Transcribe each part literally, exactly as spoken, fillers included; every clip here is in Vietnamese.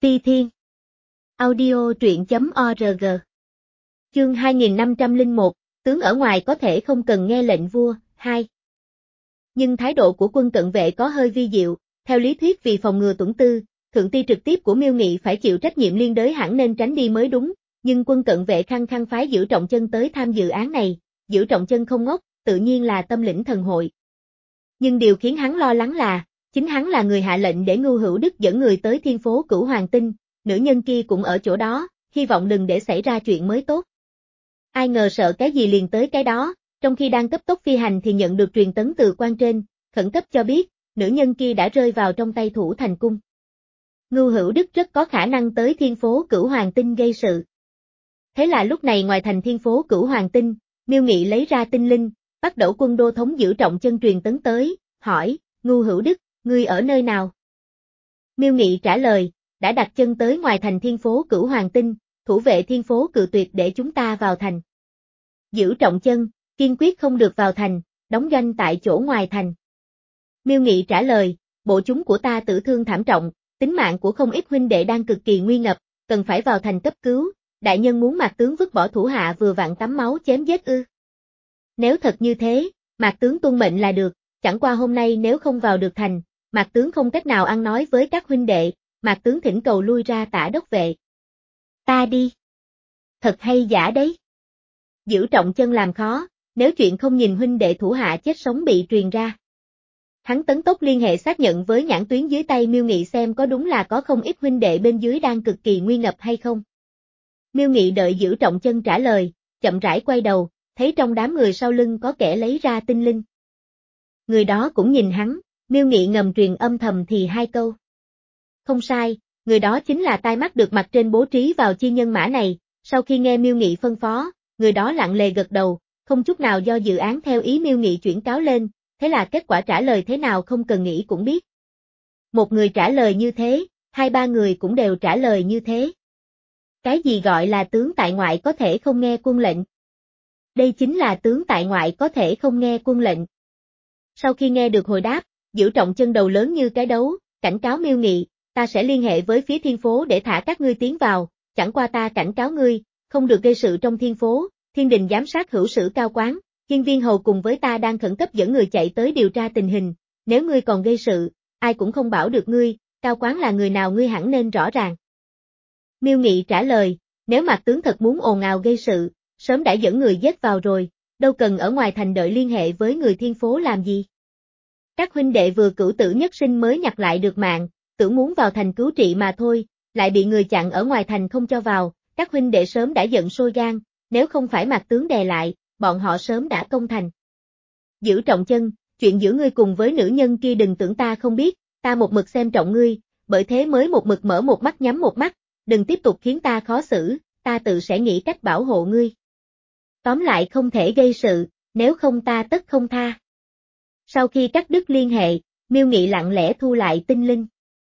Ti Thiên. Audio truyện chấm org. Chương hai nghìn năm trăm lẻ một, tướng ở ngoài có thể không cần nghe lệnh vua, hai. Nhưng thái độ của quân cận vệ có hơi vi diệu, theo lý thuyết vì phòng ngừa tuẫn tư, thượng ti trực tiếp của Miêu Nghị phải chịu trách nhiệm liên đới hẳn nên tránh đi mới đúng, nhưng quân cận vệ khăng khăng phái Giữ Trọng Chân tới tham dự án này, Giữ Trọng Chân không ngốc, tự nhiên là tâm lĩnh thần hội. Nhưng điều khiến hắn lo lắng là, chính hắn là người hạ lệnh để Ngưu Hữu Đức dẫn người tới thiên phố Cửu Hoàng Tinh, nữ nhân kia cũng ở chỗ đó, hy vọng đừng để xảy ra chuyện mới tốt. Ai ngờ sợ cái gì liền tới cái đó, trong khi đang cấp tốc phi hành thì nhận được truyền tấn từ quan trên, khẩn cấp cho biết, nữ nhân kia đã rơi vào trong tay thủ thành cung. Ngưu Hữu Đức rất có khả năng tới thiên phố Cửu Hoàng Tinh gây sự. Thế là lúc này ngoài thành thiên phố Cửu Hoàng Tinh, Miêu Nghị lấy ra tinh linh, bắt đầu quân đô thống Giữ Trọng Chân truyền tấn tới, hỏi, Ngưu Hữu Đức, ngươi ở nơi nào? Miêu Nghị trả lời, đã đặt chân tới ngoài thành thiên phố Cửu Hoàng Tinh, thủ vệ thiên phố cự tuyệt để chúng ta vào thành. Giữ Trọng Chân, kiên quyết không được vào thành, đóng doanh tại chỗ ngoài thành. Miêu Nghị trả lời, bộ chúng của ta tử thương thảm trọng, tính mạng của không ít huynh đệ đang cực kỳ nguy ngập, cần phải vào thành cấp cứu, đại nhân muốn Mạc tướng vứt bỏ thủ hạ vừa vặn tắm máu chém giết ư? Nếu thật như thế, Mạc tướng tuân mệnh là được, chẳng qua hôm nay nếu không vào được thành, Mạc tướng không cách nào ăn nói với các huynh đệ, Mạc tướng thỉnh cầu lui ra Tả đốc vệ. Ta đi. Thật hay giả đấy. Giữ Trọng Chân làm khó, nếu chuyện không nhìn huynh đệ thủ hạ chết sống bị truyền ra. Hắn tấn tốc liên hệ xác nhận với nhãn tuyến dưới tay Miêu Nghị xem có đúng là có không ít huynh đệ bên dưới đang cực kỳ nguy ngập hay không. Miêu Nghị đợi Giữ Trọng Chân trả lời, chậm rãi quay đầu, thấy trong đám người sau lưng có kẻ lấy ra tinh linh. Người đó cũng nhìn hắn, Miêu Nghị ngầm truyền âm thầm thì hai câu. Không sai, người đó chính là tai mắt được mặt trên bố trí vào chi nhân mã này, sau khi nghe Miêu Nghị phân phó, người đó lặng lề gật đầu, không chút nào do dự án theo ý Miêu Nghị chuyển cáo lên, thế là kết quả trả lời thế nào không cần nghĩ cũng biết. Một người trả lời như thế, hai ba người cũng đều trả lời như thế. Cái gì gọi là tướng tại ngoại có thể không nghe quân lệnh? Đây chính là tướng tại ngoại có thể không nghe quân lệnh. Sau khi nghe được hồi đáp, Giữ Trọng Chân đầu lớn như cái đấu, cảnh cáo Miêu Nghị, ta sẽ liên hệ với phía thiên phố để thả các ngươi tiến vào, chẳng qua ta cảnh cáo ngươi, không được gây sự trong thiên phố, thiên đình giám sát hữu sử cao quán, Hiên Viên Hầu cùng với ta đang khẩn cấp dẫn người chạy tới điều tra tình hình, nếu ngươi còn gây sự, ai cũng không bảo được ngươi, cao quán là người nào ngươi hẳn nên rõ ràng. Miêu Nghị trả lời, nếu Mạc tướng thật muốn ồn ào gây sự, sớm đã dẫn người giết vào rồi, đâu cần ở ngoài thành đợi liên hệ với người thiên phố làm gì. Các huynh đệ vừa cửu tử nhất sinh mới nhặt lại được mạng, tưởng muốn vào thành cứu trị mà thôi, lại bị người chặn ở ngoài thành không cho vào, các huynh đệ sớm đã giận sôi gan, nếu không phải Mạc tướng đè lại, bọn họ sớm đã công thành. Giữ Trọng Chân, chuyện giữa ngươi cùng với nữ nhân kia đừng tưởng ta không biết, ta một mực xem trọng ngươi, bởi thế mới một mực mở một mắt nhắm một mắt, đừng tiếp tục khiến ta khó xử, ta tự sẽ nghĩ cách bảo hộ ngươi. Tóm lại không thể gây sự, nếu không ta tất không tha. Sau khi cắt đứt liên hệ, Miêu Nghị lặng lẽ thu lại tinh linh.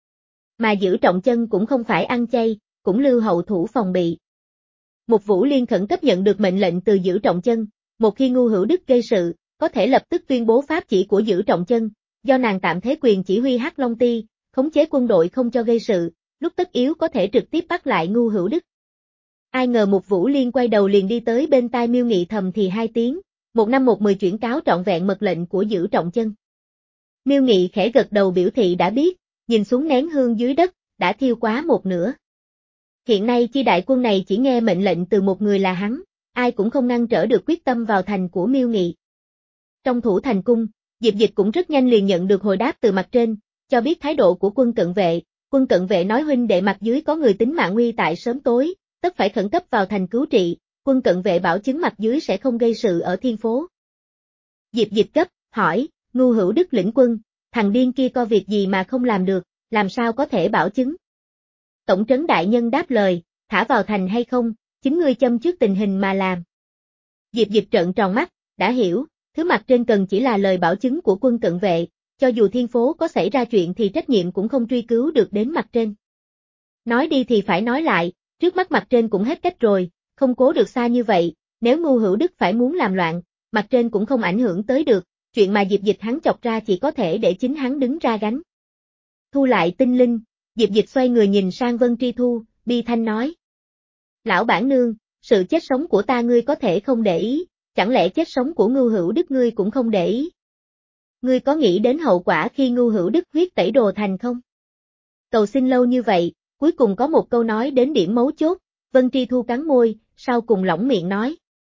Mà Giữ Trọng Chân cũng không phải ăn chay, cũng lưu hậu thủ phòng bị. Một Vũ Liên khẩn cấp nhận được mệnh lệnh từ Giữ Trọng Chân, một khi Ngưu Hữu Đức gây sự, có thể lập tức tuyên bố pháp chỉ của Giữ Trọng Chân, do nàng tạm thế quyền chỉ huy Hắc Long Ti, khống chế quân đội không cho gây sự, lúc tất yếu có thể trực tiếp bắt lại Ngưu Hữu Đức. Ai ngờ một Vũ Liên quay đầu liền đi tới bên tai Miêu Nghị thầm thì hai tiếng, một năm một mười chuyển cáo trọn vẹn mật lệnh của Giữ Trọng Chân. Miêu Nghị khẽ gật đầu biểu thị đã biết, nhìn xuống nén hương dưới đất, đã thiêu quá một nửa. Hiện nay chi đại quân này chỉ nghe mệnh lệnh từ một người là hắn, ai cũng không ngăn trở được quyết tâm vào thành của Miêu Nghị. Trong thủ thành cung, Diệp Dịch cũng rất nhanh liền nhận được hồi đáp từ mặt trên, cho biết thái độ của quân cận vệ, quân cận vệ nói huynh đệ mặt dưới có người tính mạng nguy tại sớm tối, tất phải khẩn cấp vào thành cứu trị, quân cận vệ bảo chứng mặt dưới sẽ không gây sự ở thiên phố. Diệp Dịch cấp, hỏi, Ngưu Hữu Đức lĩnh quân, thằng điên kia có việc gì mà không làm được, làm sao có thể bảo chứng? Tổng trấn đại nhân đáp lời, thả vào thành hay không, chính ngươi châm trước tình hình mà làm. Diệp Dịch trợn tròn mắt, đã hiểu, thứ mặt trên cần chỉ là lời bảo chứng của quân cận vệ, cho dù thiên phố có xảy ra chuyện thì trách nhiệm cũng không truy cứu được đến mặt trên. Nói đi thì phải nói lại, trước mắt mặt trên cũng hết cách rồi, không cố được xa như vậy, nếu Ngưu Hữu Đức phải muốn làm loạn, mặt trên cũng không ảnh hưởng tới được, chuyện mà Diệp Dịch hắn chọc ra chỉ có thể để chính hắn đứng ra gánh. Thu lại tinh linh, Diệp Dịch xoay người nhìn sang Vân Tri Thu, bi thanh nói. Lão bản nương, sự chết sống của ta ngươi có thể không để ý, chẳng lẽ chết sống của Ngưu Hữu Đức ngươi cũng không để ý? Ngươi có nghĩ đến hậu quả khi Ngưu Hữu Đức huyết tẩy Đồ Thành không? Cầu xin lâu như vậy, cuối cùng có một câu nói đến điểm mấu chốt, Vân Tri Thu cắn môi, sau cùng lỏng miệng nói.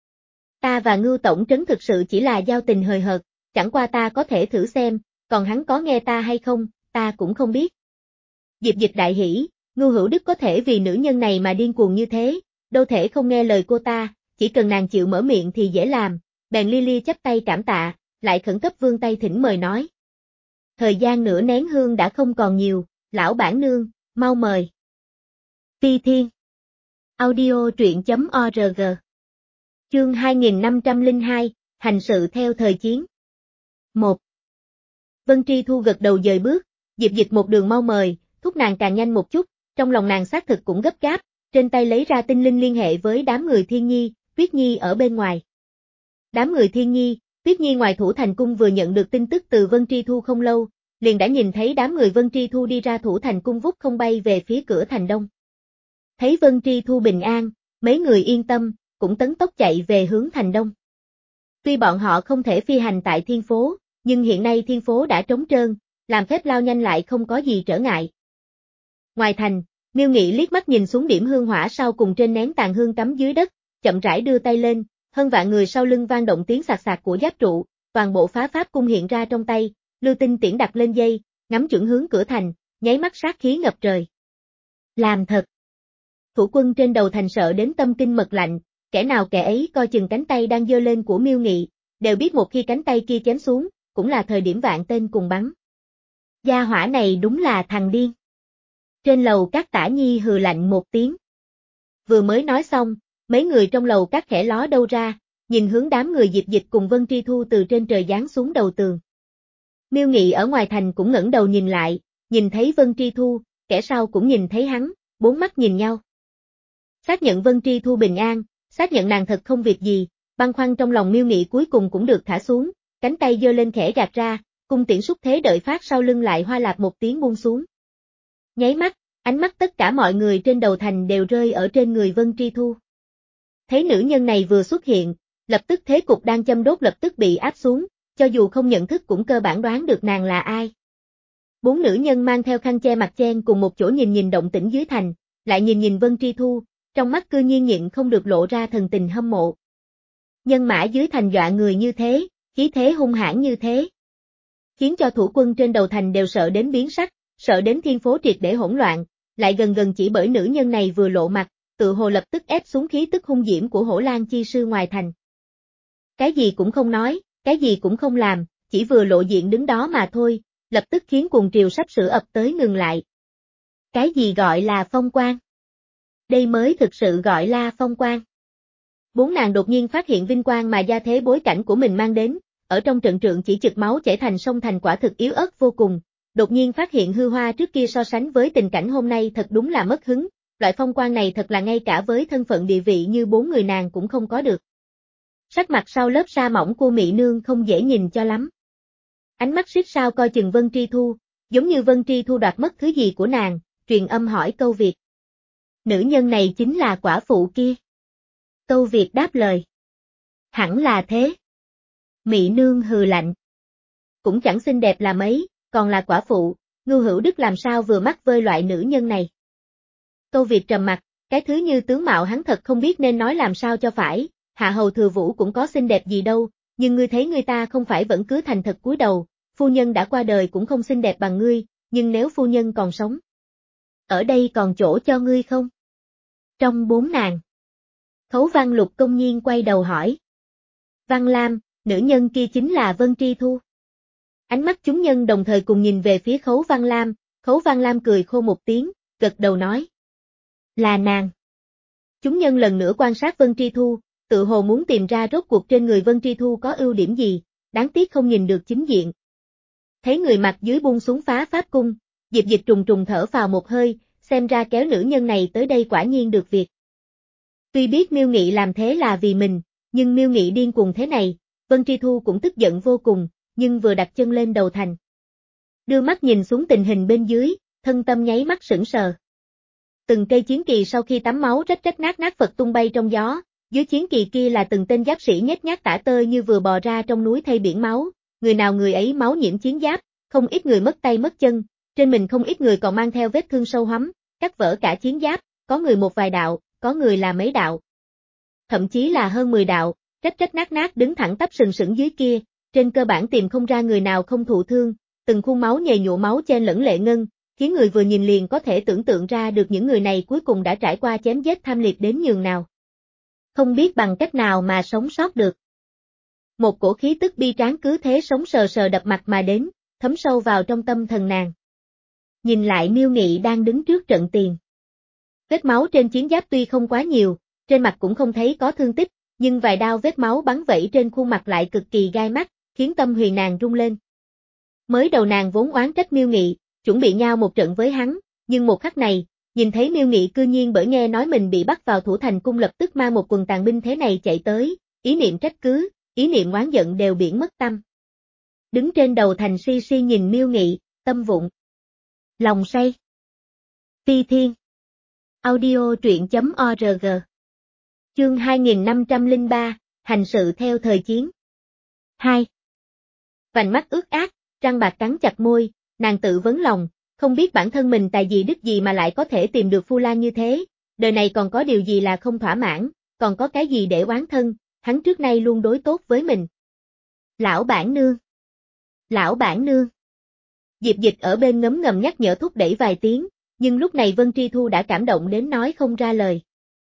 Ta và Ngưu Tổng Trấn thực sự chỉ là giao tình hời hợt, chẳng qua ta có thể thử xem, còn hắn có nghe ta hay không, ta cũng không biết. Diệp Dịch đại hỉ, Ngưu Hữu Đức có thể vì nữ nhân này mà điên cuồng như thế, đâu thể không nghe lời cô ta, chỉ cần nàng chịu mở miệng thì dễ làm, bèn li li chắp tay cảm tạ, lại khẩn cấp vươn tay thỉnh mời nói. Thời gian nửa nén hương đã không còn nhiều, lão bản nương, mau mời. Phi Thiên Audio truyện.org Chương hai nghìn năm trăm lẻ hai, hành sự theo thời chiến. một. Vân Tri Thu gật đầu dời bước, Diệp Dịch một đường mau mời, thúc nàng càng nhanh một chút, trong lòng nàng xác thực cũng gấp gáp, trên tay lấy ra tinh linh liên hệ với đám người Thiên Nhi, Tuyết Nhi ở bên ngoài. Đám người Thiên Nhi, Tuyết Nhi ngoài Thủ Thành Cung vừa nhận được tin tức từ Vân Tri Thu không lâu, liền đã nhìn thấy đám người Vân Tri Thu đi ra Thủ Thành Cung vút không bay về phía cửa thành đông. Thấy Vân Tri Thu bình an, mấy người yên tâm, cũng tấn tốc chạy về hướng thành đông. Tuy bọn họ không thể phi hành tại thiên phố, nhưng hiện nay thiên phố đã trống trơn, làm phép lao nhanh lại không có gì trở ngại. Ngoài thành, Miêu Nghị liếc mắt nhìn xuống điểm hương hỏa sau cùng trên nén tàn hương cắm dưới đất, chậm rãi đưa tay lên, hơn vạn người sau lưng vang động tiếng sạc sạc của giáp trụ, toàn bộ phá pháp cung hiện ra trong tay, lưu tinh tiễn đặt lên dây, ngắm chuẩn hướng cửa thành, nháy mắt sát khí ngập trời. Làm thật. Thủ quân trên đầu thành sợ đến tâm kinh mật lạnh, kẻ nào kẻ ấy coi chừng cánh tay đang giơ lên của Miêu Nghị, đều biết một khi cánh tay kia chém xuống, cũng là thời điểm vạn tên cùng bắn. Gia hỏa này đúng là thằng điên. Trên lầu các Tả Nhi hừ lạnh một tiếng. Vừa mới nói xong, mấy người trong lầu các khẽ ló đâu ra, nhìn hướng đám người Diệp Dịch cùng Vân Tri Thu từ trên trời giáng xuống đầu tường. Miêu Nghị ở ngoài thành cũng ngẩng đầu nhìn lại, nhìn thấy Vân Tri Thu, kẻ sau cũng nhìn thấy hắn, bốn mắt nhìn nhau. Xác nhận Vân Tri Thu bình an, xác nhận nàng thật không việc gì, băn khoăn trong lòng Miêu Nghị cuối cùng cũng được thả xuống, cánh tay giơ lên khẽ gạt ra, cung tiễn xúc thế đợi phát sau lưng lại hoa lạp một tiếng buông xuống. Nháy mắt, ánh mắt tất cả mọi người trên đầu thành đều rơi ở trên người Vân Tri Thu. Thấy nữ nhân này vừa xuất hiện, lập tức thế cục đang châm đốt lập tức bị áp xuống, cho dù không nhận thức cũng cơ bản đoán được nàng là ai. Bốn nữ nhân mang theo khăn che mặt chen cùng một chỗ nhìn nhìn động tĩnh dưới thành, lại nhìn nhìn Vân Tri Thu, trong mắt cư nhiên nhịn không được lộ ra thần tình hâm mộ. Nhân mã dưới thành dọa người như thế, khí thế hung hãn như thế, khiến cho thủ quân trên đầu thành đều sợ đến biến sắc, sợ đến thiên phố triệt để hỗn loạn, lại gần gần chỉ bởi nữ nhân này vừa lộ mặt, tự hồ lập tức ép xuống khí tức hung diễm của Hổ Lang chi sư ngoài thành. Cái gì cũng không nói, cái gì cũng không làm, chỉ vừa lộ diện đứng đó mà thôi, lập tức khiến cuồng triều sắp sửa ập tới ngừng lại. Cái gì gọi là phong quang? Đây mới thực sự gọi là phong quang. Bốn nàng đột nhiên phát hiện vinh quang mà gia thế bối cảnh của mình mang đến, ở trong trận trượng chỉ chực máu chảy thành sông thành quả thực yếu ớt vô cùng, đột nhiên phát hiện hư hoa trước kia so sánh với tình cảnh hôm nay thật đúng là mất hứng, loại phong quang này thật là ngay cả với thân phận địa vị như bốn người nàng cũng không có được. Sắc mặt sau lớp sa mỏng của Mị Nương không dễ nhìn cho lắm. Ánh mắt xích sao coi chừng Vân Tri Thu, giống như Vân Tri Thu đoạt mất thứ gì của nàng, truyền âm hỏi Câu Việt. Nữ nhân này chính là quả phụ kia. Câu Việt đáp lời. Hẳn là thế. Mị Nương hừ lạnh. Cũng chẳng xinh đẹp là mấy, còn là quả phụ, Ngưu Hữu Đức làm sao vừa mắt với loại nữ nhân này. Câu Việt trầm mặt, cái thứ như tướng mạo hắn thật không biết nên nói làm sao cho phải, Hạ Hầu Thừa Vũ cũng có xinh đẹp gì đâu, nhưng ngươi thấy người ta không phải vẫn cứ thành thật cúi đầu, phu nhân đã qua đời cũng không xinh đẹp bằng ngươi, nhưng nếu phu nhân còn sống, ở đây còn chỗ cho ngươi không? Trong bốn nàng, Khấu Văn Lục công nhiên quay đầu hỏi. Văn Lam, nữ nhân kia chính là Vân Tri Thu. Ánh mắt chúng nhân đồng thời cùng nhìn về phía Khấu Văn Lam, Khấu Văn Lam cười khô một tiếng, gật đầu nói. Là nàng. Chúng nhân lần nữa quan sát Vân Tri Thu, tự hồ muốn tìm ra rốt cuộc trên người Vân Tri Thu có ưu điểm gì, đáng tiếc không nhìn được chính diện. Thấy người mặt dưới buông xuống phá pháp cung, Diệp Dịch trùng trùng thở phào một hơi, xem ra kéo nữ nhân này tới đây quả nhiên được việc. Tuy biết Miêu Nghị làm thế là vì mình, nhưng Miêu Nghị điên cuồng thế này, Vân Tri Thu cũng tức giận vô cùng, nhưng vừa đặt chân lên đầu thành. Đưa mắt nhìn xuống tình hình bên dưới, thân tâm nháy mắt sững sờ. Từng cây chiến kỳ sau khi tắm máu rách rách nát nát vật tung bay trong gió, dưới chiến kỳ kia là từng tên giáp sĩ nhếch nhác tả tơi như vừa bò ra trong núi thay biển máu, người nào người ấy máu nhiễm chiến giáp, không ít người mất tay mất chân, trên mình không ít người còn mang theo vết thương sâu hoắm, cắt vỡ cả chiến giáp, có người một vài đạo, có người là mấy đạo. Thậm chí là hơn mười đạo, rách rách nát nát đứng thẳng tắp sừng sững dưới kia, trên cơ bản tìm không ra người nào không thụ thương, từng khuôn máu nhầy nhụa máu chen lẫn lệ ngân, khiến người vừa nhìn liền có thể tưởng tượng ra được những người này cuối cùng đã trải qua chém giết tham liệt đến nhường nào. Không biết bằng cách nào mà sống sót được. Một cổ khí tức bi tráng cứ thế sống sờ sờ đập mặt mà đến, thấm sâu vào trong tâm thần nàng. Nhìn lại Miêu Nghị đang đứng trước trận tiền. Vết máu trên chiến giáp tuy không quá nhiều, trên mặt cũng không thấy có thương tích, nhưng vài đao vết máu bắn vẩy trên khuôn mặt lại cực kỳ gai mắt, khiến tâm huyền nàng rung lên. Mới đầu nàng vốn oán trách Miêu Nghị, chuẩn bị nhau một trận với hắn, nhưng một khắc này, nhìn thấy Miêu Nghị cư nhiên bởi nghe nói mình bị bắt vào Thủ Thành Cung lập tức mang một quần tàn binh thế này chạy tới, ý niệm trách cứ, ý niệm oán giận đều biển mất tâm. Đứng trên đầu thành si si nhìn Miêu Nghị, tâm vụng. Lòng say. Phi Thiên. Audio truyện chấm org. Chương hai nghìn năm trăm lẻ ba, hành sự theo thời chiến. hai. Vành mắt ướt át, răng bạc cắn chặt môi, nàng tự vấn lòng, không biết bản thân mình tài gì đức gì mà lại có thể tìm được Phu Lan như thế, đời này còn có điều gì là không thỏa mãn, còn có cái gì để oán thân, hắn trước nay luôn đối tốt với mình. Lão bản nương. Lão bản nương. Diệp Dịch ở bên ngấm ngầm nhắc nhở thúc đẩy vài tiếng, nhưng lúc này Vân Tri Thu đã cảm động đến nói không ra lời.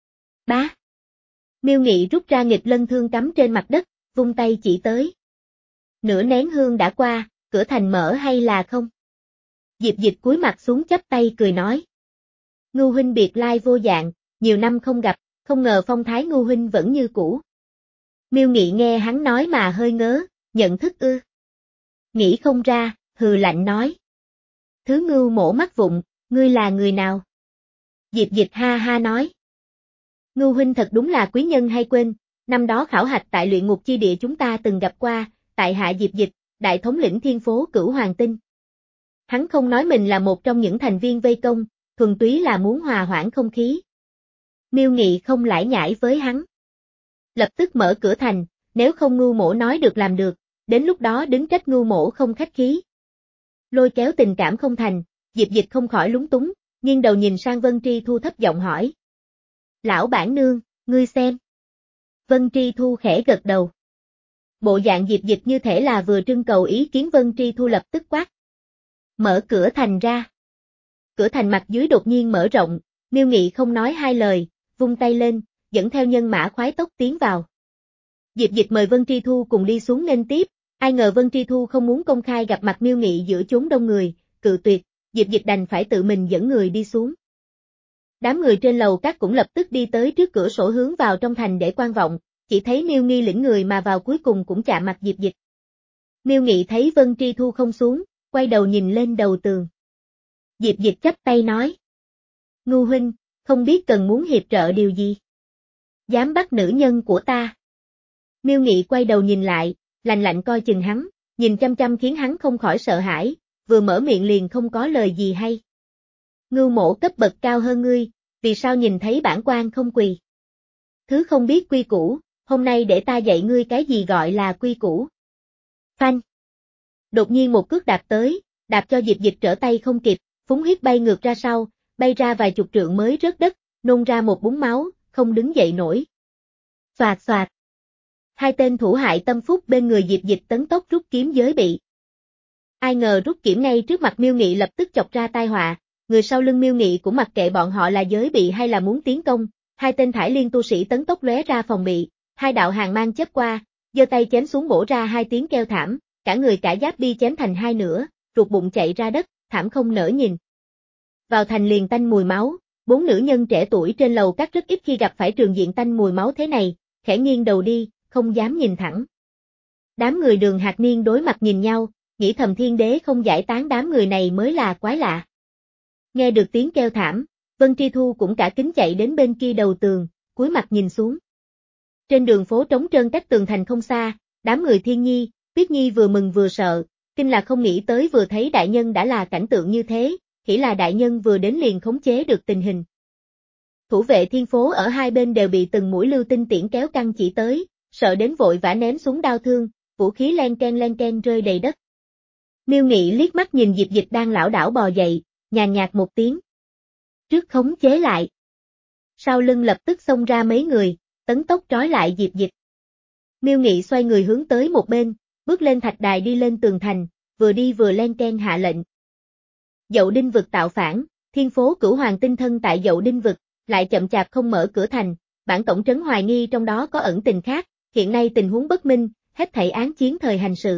Bá. Miêu Nghị rút ra nghịch lân thương cắm trên mặt đất, vung tay chỉ tới. Nửa nén hương đã qua, cửa thành mở hay là không? Diệp Dịch cúi mặt xuống chắp tay cười nói. Ngưu huynh biệt lai vô dạng, nhiều năm không gặp, không ngờ phong thái Ngưu huynh vẫn như cũ. Miêu Nghị nghe hắn nói mà hơi ngớ, nhận thức ư. Nghĩ không ra, hừ lạnh nói. Thứ Ngưu mổ mắt vụng, ngươi là người nào? Diệp Dịch ha ha nói. Ngưu huynh thật đúng là quý nhân hay quên, năm đó khảo hạch tại luyện ngục chi địa chúng ta từng gặp qua, tại hạ Diệp Dịch, đại thống lĩnh thiên phố Cửu Hoàng Tinh. Hắn không nói mình là một trong những thành viên vây công, thuần túy là muốn hòa hoãn không khí. Miêu Nghị không lải nhải với hắn. Lập tức mở cửa thành, nếu không Ngưu mổ nói được làm được, đến lúc đó đứng trách Ngưu mổ không khách khí. Lôi kéo tình cảm không thành, Diệp Dịch không khỏi lúng túng, nghiêng đầu nhìn sang Vân Tri Thu thấp giọng hỏi. Lão bản nương, ngươi xem. Vân Tri Thu khẽ gật đầu. Bộ dạng Diệp Dịch như thể là vừa trưng cầu ý kiến Vân Tri Thu lập tức quát. Mở cửa thành ra. Cửa thành mặt dưới đột nhiên mở rộng, Miêu Nghị không nói hai lời, vung tay lên, dẫn theo nhân mã khoái tốc tiến vào. Diệp Dịch mời Vân Tri Thu cùng đi xuống nghênh tiếp, ai ngờ Vân Tri Thu không muốn công khai gặp mặt Miêu Nghị giữa chốn đông người, cự tuyệt, Diệp Dịch đành phải tự mình dẫn người đi xuống. Đám người trên lầu các cũng lập tức đi tới trước cửa sổ hướng vào trong thành để quan vọng, chỉ thấy Miêu Nghi lĩnh người mà vào cuối cùng cũng chạm mặt Diệp Dịch. Miêu Nghị thấy Vân Tri Thu không xuống, quay đầu nhìn lên đầu tường. Diệp Dịch chắp tay nói. Ngưu huynh, không biết cần muốn hiệp trợ điều gì? Dám bắt nữ nhân của ta. Miêu Nghị quay đầu nhìn lại, lạnh lạnh coi chừng hắn, nhìn chăm chăm khiến hắn không khỏi sợ hãi, vừa mở miệng liền không có lời gì hay. Ngưu mổ cấp bậc cao hơn ngươi, vì sao nhìn thấy bản quan không quỳ? Thứ không biết quy củ, hôm nay để ta dạy ngươi cái gì gọi là quy củ. Phanh. Đột nhiên một cước đạp tới, đạp cho Diệp Dịch trở tay không kịp, phúng huyết bay ngược ra sau, bay ra vài chục trượng mới rớt đất, nôn ra một búng máu, không đứng dậy nổi. Xoạt xoạt. Hai tên thủ hại tâm phúc bên người Diệp Dịch tấn tốc rút kiếm giới bị. Ai ngờ rút kiếm ngay trước mặt Miêu Nghị lập tức chọc ra tai họa, người sau lưng Miêu Nghị cũng mặc kệ bọn họ là giới bị hay là muốn tiến công, hai tên thải liên tu sĩ tấn tốc lóe ra phòng bị, hai đạo hàng mang chớp qua, giơ tay chém xuống bổ ra hai tiếng kêu thảm, cả người cả giáp bi chém thành hai nửa, ruột bụng chạy ra đất, thảm không nỡ nhìn. Vào thành liền tanh mùi máu, bốn nữ nhân trẻ tuổi trên lầu các rất ít khi gặp phải trường diện tanh mùi máu thế này, khẽ nghiêng đầu đi, không dám nhìn thẳng. Đám người Đường Hạc Niên đối mặt nhìn nhau, nghĩ thầm thiên đế không giải tán đám người này mới là quái lạ. Nghe được tiếng kêu thảm, Vân Tri Thu cũng cả kính chạy đến bên kia đầu tường, cúi mặt nhìn xuống. Trên đường phố trống trơn cách tường thành không xa, đám người Thiên Nhi, Tuyết Nhi vừa mừng vừa sợ, kinh là không nghĩ tới vừa thấy đại nhân đã là cảnh tượng như thế, chỉ là đại nhân vừa đến liền khống chế được tình hình. Thủ vệ thiên phố ở hai bên đều bị từng mũi lưu tinh tiễn kéo căng chỉ tới, sợ đến vội vã ném xuống đao thương, vũ khí len ken len ken rơi đầy đất. Miêu Nghị liếc mắt nhìn Diệp Dịch đang lảo đảo bò dậy, nhàn nhạt một tiếng. Trước khống chế lại. Sau lưng lập tức xông ra mấy người, tấn tốc trói lại Diệp Dịch. Miêu Nghị xoay người hướng tới một bên, bước lên thạch đài đi lên tường thành, vừa đi vừa len ken hạ lệnh. Dậu Đinh vực tạo phản, thiên phố Cửu Hoàng tinh thân tại Dậu Đinh vực, lại chậm chạp không mở cửa thành, bản tổng trấn hoài nghi trong đó có ẩn tình khác, hiện nay tình huống bất minh, hết thảy án chiến thời hành sự.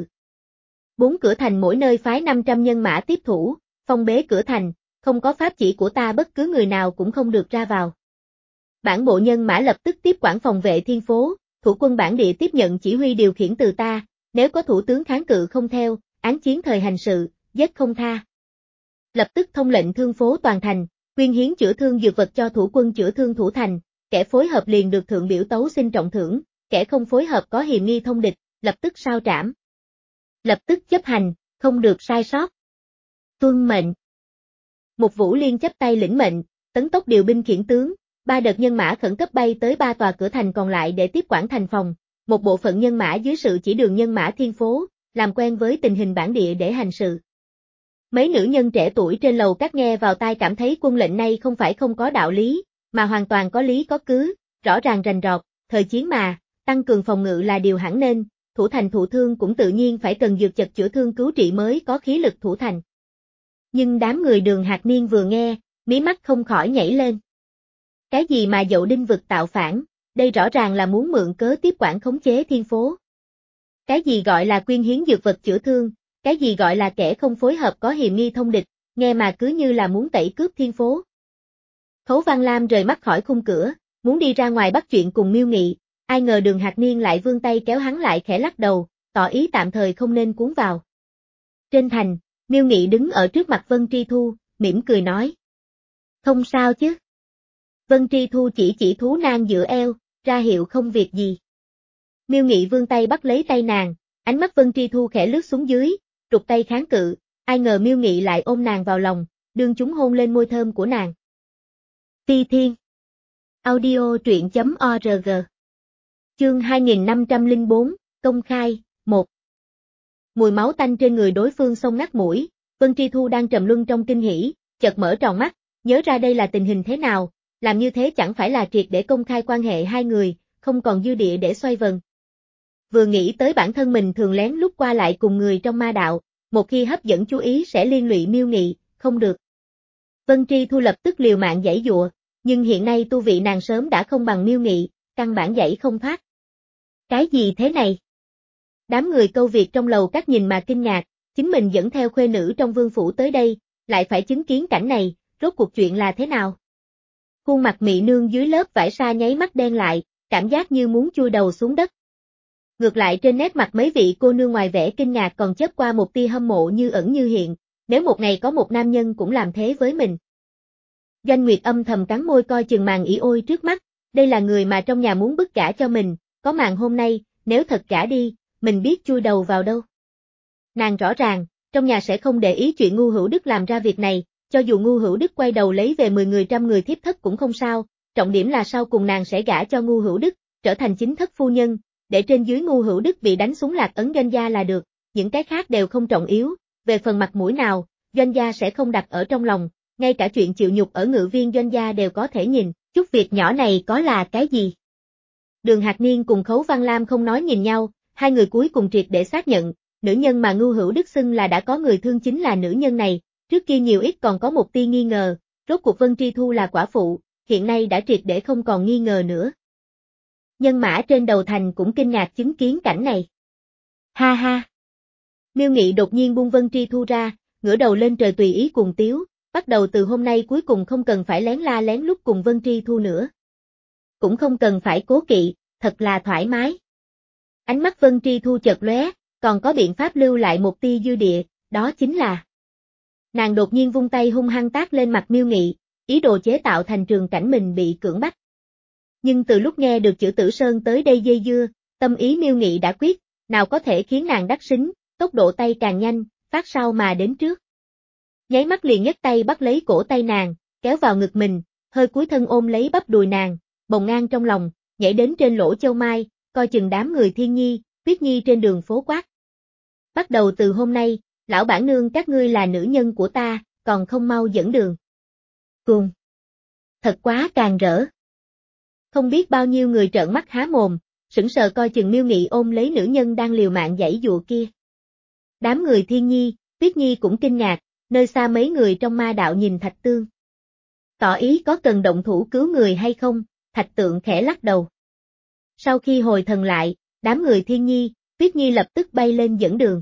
Bốn cửa thành mỗi nơi phái năm trăm nhân mã tiếp thủ, phong bế cửa thành, không có pháp chỉ của ta bất cứ người nào cũng không được ra vào. Bản bộ nhân mã lập tức tiếp quản phòng vệ thiên phố, thủ quân bản địa tiếp nhận chỉ huy điều khiển từ ta, nếu có thủ tướng kháng cự không theo, án chiến thời hành sự, giết không tha. Lập tức thông lệnh thương phố toàn thành, quyên hiến chữa thương dược vật cho thủ quân chữa thương thủ thành, kẻ phối hợp liền được thượng biểu tấu xin trọng thưởng, kẻ không phối hợp có hiềm nghi thông địch, lập tức sao trảm. Lập tức chấp hành, không được sai sót. Tuân mệnh. Một Vũ Liên chấp tay lĩnh mệnh, tấn tốc điều binh khiển tướng, ba đợt nhân mã khẩn cấp bay tới ba tòa cửa thành còn lại để tiếp quản thành phòng, một bộ phận nhân mã dưới sự chỉ đường nhân mã thiên phố, làm quen với tình hình bản địa để hành sự. Mấy nữ nhân trẻ tuổi trên lầu các nghe vào tai cảm thấy quân lệnh này không phải không có đạo lý, mà hoàn toàn có lý có cứ, rõ ràng rành rọt, thời chiến mà, tăng cường phòng ngự là điều hẳn nên, thủ thành thụ thương cũng tự nhiên phải cần dược chật chữa thương cứu trị mới có khí lực thủ thành. Nhưng đám người Đường Hạc Niên vừa nghe, mí mắt không khỏi nhảy lên. Cái gì mà Dậu Đinh vực tạo phản, đây rõ ràng là muốn mượn cớ tiếp quản khống chế thiên phố. Cái gì gọi là quyên hiến dược vật chữa thương, cái gì gọi là kẻ không phối hợp có hiềm nghi thông địch, nghe mà cứ như là muốn tẩy cướp thiên phố. Khấu Văn Lam rời mắt khỏi khung cửa, muốn đi ra ngoài bắt chuyện cùng Miêu Nghị, ai ngờ Đường Hạc Niên lại vươn tay kéo hắn lại khẽ lắc đầu, tỏ ý tạm thời không nên cuốn vào. Trên thành, Miêu Nghị đứng ở trước mặt Vân Tri Thu, mỉm cười nói. Không sao chứ. Vân Tri Thu chỉ chỉ thú nang giữa eo, ra hiệu không việc gì. Miêu Nghị vươn tay bắt lấy tay nàng, ánh mắt Vân Tri Thu khẽ lướt xuống dưới, trục tay kháng cự, ai ngờ Miêu Nghị lại ôm nàng vào lòng, đương chúng hôn lên môi thơm của nàng. Ti Thiên. Audio truyện chấm org. Chương hai nghìn năm trăm lẻ bốn, công khai, một. Mùi máu tanh trên người đối phương xông ngắt mũi, Vân Tri Thu đang trầm luân trong kinh hỉ, chợt mở tròn mắt, nhớ ra đây là tình hình thế nào, làm như thế chẳng phải là triệt để công khai quan hệ hai người, không còn dư địa để xoay vần. Vừa nghĩ tới bản thân mình thường lén lút qua lại cùng người trong ma đạo, một khi hấp dẫn chú ý sẽ liên lụy Miêu Nghị, không được. Vân Tri Thu lập tức liều mạng giãy giụa, nhưng hiện nay tu vị nàng sớm đã không bằng Miêu Nghị, căn bản giãy không thoát. Cái gì thế này? Đám người câu việc trong lầu các nhìn mà kinh ngạc, chính mình dẫn theo khuê nữ trong vương phủ tới đây, lại phải chứng kiến cảnh này, rốt cuộc chuyện là thế nào? Khuôn mặt Mị Nương dưới lớp vải sa nháy mắt đen lại, cảm giác như muốn chui đầu xuống đất. Ngược lại trên nét mặt mấy vị cô nương ngoài vẻ kinh ngạc còn chớp qua một tia hâm mộ như ẩn như hiện, nếu một ngày có một nam nhân cũng làm thế với mình. Doanh Nguyệt âm thầm cắn môi coi chừng màn ỉ ôi trước mắt, đây là người mà trong nhà muốn bức gả cho mình, có màn hôm nay, nếu thật gả đi, mình biết chui đầu vào đâu. Nàng rõ ràng, trong nhà sẽ không để ý chuyện Ngu Hữu Đức làm ra việc này, cho dù Ngu Hữu Đức quay đầu lấy về mười người trăm người thiếp thất cũng không sao, trọng điểm là sau cùng nàng sẽ gả cho Ngu Hữu Đức, trở thành chính thất phu nhân, để trên dưới Ngu Hữu Đức bị đánh xuống lạc ấn doanh gia là được, những cái khác đều không trọng yếu, về phần mặt mũi nào, doanh gia sẽ không đặt ở trong lòng, ngay cả chuyện chịu nhục ở ngự viên doanh gia đều có thể nhìn, chút việc nhỏ này có là cái gì. Đường Hạc Niên cùng Khấu Văn Lam không nói nhìn nhau, hai người cuối cùng triệt để xác nhận, nữ nhân mà Ngu Hữu Đức xưng là đã có người thương chính là nữ nhân này, trước kia nhiều ít còn có một tia nghi ngờ, rốt cuộc Vân Tri Thu là quả phụ, hiện nay đã triệt để không còn nghi ngờ nữa. Nhân mã trên đầu thành cũng kinh ngạc chứng kiến cảnh này. Ha ha! Miêu Nghị đột nhiên buông Vân Tri Thu ra, ngửa đầu lên trời tùy ý cùng tiếu, bắt đầu từ hôm nay cuối cùng không cần phải lén la lén lút cùng Vân Tri Thu nữa. Cũng không cần phải cố kỵ, thật là thoải mái. Ánh mắt Vân Tri Thu chợt lóe, còn có biện pháp lưu lại một tia dư địa, đó chính là. Nàng đột nhiên vung tay hung hăng tát lên mặt Miêu Nghị, ý đồ chế tạo thành trường cảnh mình bị cưỡng bắt. Nhưng từ lúc nghe được chữ Tử Sơn tới đây dây dưa, tâm ý Miêu Nghị đã quyết, nào có thể khiến nàng đắc xính, tốc độ tay càng nhanh, phát sau mà đến trước. Nháy mắt liền nhấc tay bắt lấy cổ tay nàng, kéo vào ngực mình, hơi cúi thân ôm lấy bắp đùi nàng, bồng ngang trong lòng, nhảy đến trên lỗ châu mai, coi chừng đám người Thiên Nhi, Tuyết Nhi trên đường phố quát. Bắt đầu từ hôm nay, lão bản nương các ngươi là nữ nhân của ta, còn không mau dẫn đường. Cùng. Thật quá càng rỡ. Không biết bao nhiêu người trợn mắt há mồm, sững sờ coi chừng Miêu Nghị ôm lấy nữ nhân đang liều mạng giãy giụa kia. Đám người Thiên Nhi, Tuyết Nhi cũng kinh ngạc, nơi xa mấy người trong ma đạo nhìn Thạch Tương. Tỏ ý có cần động thủ cứu người hay không, Thạch Tượng khẽ lắc đầu. Sau khi hồi thần lại, đám người Thiên Nhi, Tuyết Nhi lập tức bay lên dẫn đường.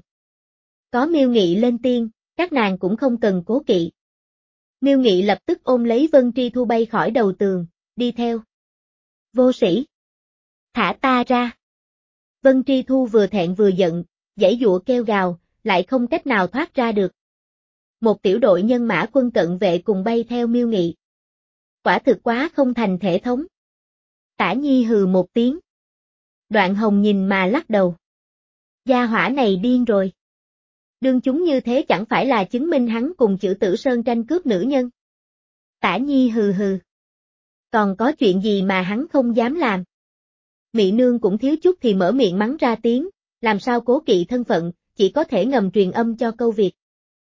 Có Miêu Nghị lên tiên, các nàng cũng không cần cố kỵ. Miêu Nghị lập tức ôm lấy Vân Tri Thu bay khỏi đầu tường, đi theo. Vô sĩ! Thả ta ra! Vân Tri Thu vừa thẹn vừa giận, giãy giụa kêu gào, lại không cách nào thoát ra được. Một tiểu đội nhân mã quân cận vệ cùng bay theo Miêu Nghị. Quả thực quá không thành thể thống. Tả Nhi hừ một tiếng. Đoạn Hồng nhìn mà lắc đầu. Gia hỏa này điên rồi. Đương chúng như thế chẳng phải là chứng minh hắn cùng Chữ Tử Sơn tranh cướp nữ nhân. Tả Nhi hừ hừ. Còn có chuyện gì mà hắn không dám làm. Mị nương cũng thiếu chút thì mở miệng mắng ra tiếng, làm sao cố kỵ thân phận, chỉ có thể ngầm truyền âm cho câu việc.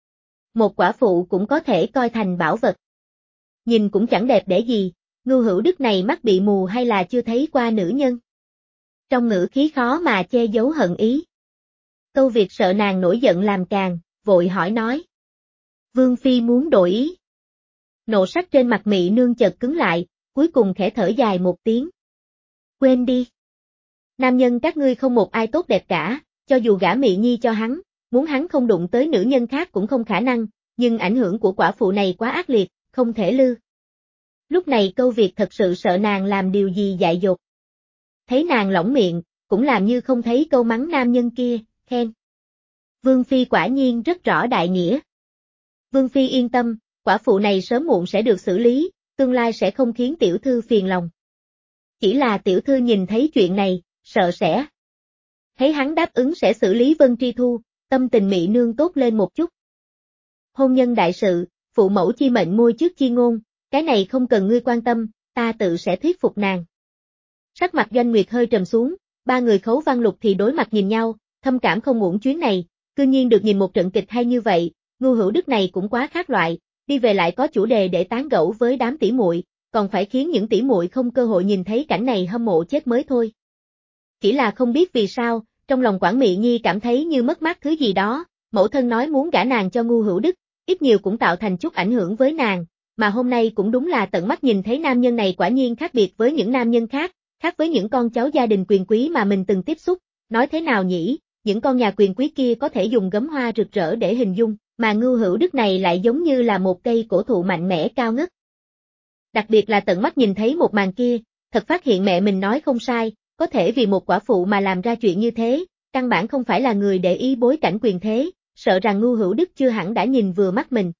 Một quả phụ cũng có thể coi thành bảo vật. Nhìn cũng chẳng đẹp để gì, Ngưu Hữu Đức này mắt bị mù hay là chưa thấy qua nữ nhân. Trong ngữ khí khó mà che giấu hận ý. Câu việc sợ nàng nổi giận làm càng, vội hỏi nói. Vương Phi muốn đổi ý. Nộ sắc trên mặt Mị nương chợt cứng lại, cuối cùng khẽ thở dài một tiếng. Quên đi. Nam nhân các ngươi không một ai tốt đẹp cả, cho dù gả Mị Nhi cho hắn, muốn hắn không đụng tới nữ nhân khác cũng không khả năng, nhưng ảnh hưởng của quả phụ này quá ác liệt, không thể lư. Lúc này câu việc thật sự sợ nàng làm điều gì dại dột. Thấy nàng lỏng miệng, cũng làm như không thấy câu mắng nam nhân kia, khen. Vương Phi quả nhiên rất rõ đại nghĩa. Vương Phi yên tâm, quả phụ này sớm muộn sẽ được xử lý, tương lai sẽ không khiến tiểu thư phiền lòng. Chỉ là tiểu thư nhìn thấy chuyện này, sợ sẽ. Thấy hắn đáp ứng sẽ xử lý Vân Tri Thu, tâm tình Mị nương tốt lên một chút. Hôn nhân đại sự, phụ mẫu chi mệnh môi trước chi ngôn, cái này không cần ngươi quan tâm, ta tự sẽ thuyết phục nàng. Sắc mặt Doanh Nguyệt hơi trầm xuống, ba người Khấu Văn Lục thì đối mặt nhìn nhau, thâm cảm không uổng chuyến này, cư nhiên được nhìn một trận kịch hay như vậy, Ngưu Hữu Đức này cũng quá khác loại, đi về lại có chủ đề để tán gẫu với đám tỷ muội, còn phải khiến những tỷ muội không cơ hội nhìn thấy cảnh này hâm mộ chết mới thôi. Chỉ là không biết vì sao, trong lòng Quản Mị Nhi cảm thấy như mất mát thứ gì đó, mẫu thân nói muốn gả nàng cho Ngưu Hữu Đức, ít nhiều cũng tạo thành chút ảnh hưởng với nàng, mà hôm nay cũng đúng là tận mắt nhìn thấy nam nhân này quả nhiên khác biệt với những nam nhân khác, khác với những con cháu gia đình quyền quý mà mình từng tiếp xúc, nói thế nào nhỉ, những con nhà quyền quý kia có thể dùng gấm hoa rực rỡ để hình dung, mà Ngưu Hữu Đức này lại giống như là một cây cổ thụ mạnh mẽ cao ngất. Đặc biệt là tận mắt nhìn thấy một màn kia, thật phát hiện mẹ mình nói không sai, có thể vì một quả phụ mà làm ra chuyện như thế, căn bản không phải là người để ý bối cảnh quyền thế, sợ rằng Ngưu Hữu Đức chưa hẳn đã nhìn vừa mắt mình.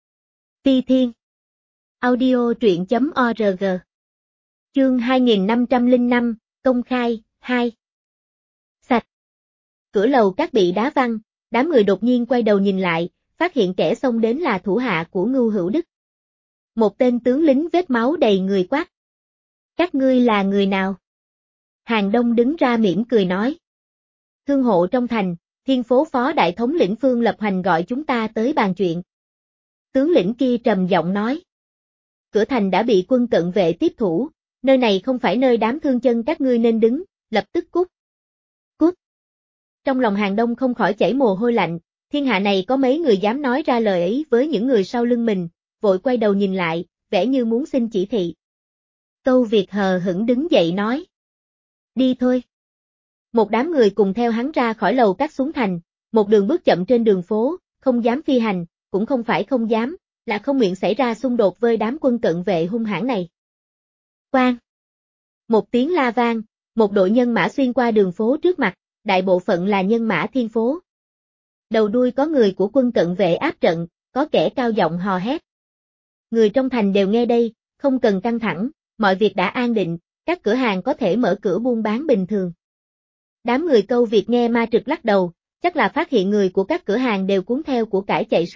Ti Thiên Audio truyện chấm org Chương hai nghìn năm trăm lẻ năm, Công khai, hai Sạch Cửa lầu các bị đá văng, đám người đột nhiên quay đầu nhìn lại, phát hiện kẻ xông đến là thủ hạ của Ngưu Hữu Đức. Một tên tướng lính vết máu đầy người quát. Các ngươi là người nào? Hàng Đông đứng ra mỉm cười nói. Thương hộ trong thành, Thiên Phố phó đại thống lĩnh Phương Lập Hoành gọi chúng ta tới bàn chuyện. Tướng lĩnh kia trầm giọng nói. Cửa thành đã bị quân cận vệ tiếp thủ, nơi này không phải nơi đám thương chân các ngươi nên đứng, lập tức cút. Cút. Trong lòng Hàng Đông không khỏi chảy mồ hôi lạnh, thiên hạ này có mấy người dám nói ra lời ấy với những người sau lưng mình, vội quay đầu nhìn lại, vẻ như muốn xin chỉ thị. Câu Việt hờ hững đứng dậy nói. Đi thôi. Một đám người cùng theo hắn ra khỏi lầu các xuống thành, một đường bước chậm trên đường phố, không dám phi hành, cũng không phải không dám, là không nguyện xảy ra xung đột với đám quân cận vệ hung hãn này. Quang. Một tiếng la vang, một đội nhân mã xuyên qua đường phố trước mặt, đại bộ phận là nhân mã Thiên Phố. Đầu đuôi có người của quân cận vệ áp trận, có kẻ cao giọng hò hét. Người trong thành đều nghe đây, không cần căng thẳng, mọi việc đã an định, các cửa hàng có thể mở cửa buôn bán bình thường. Đám người Câu Việt nghe ma trực lắc đầu, chắc là phát hiện người của các cửa hàng đều cuốn theo của cải chạy sạch,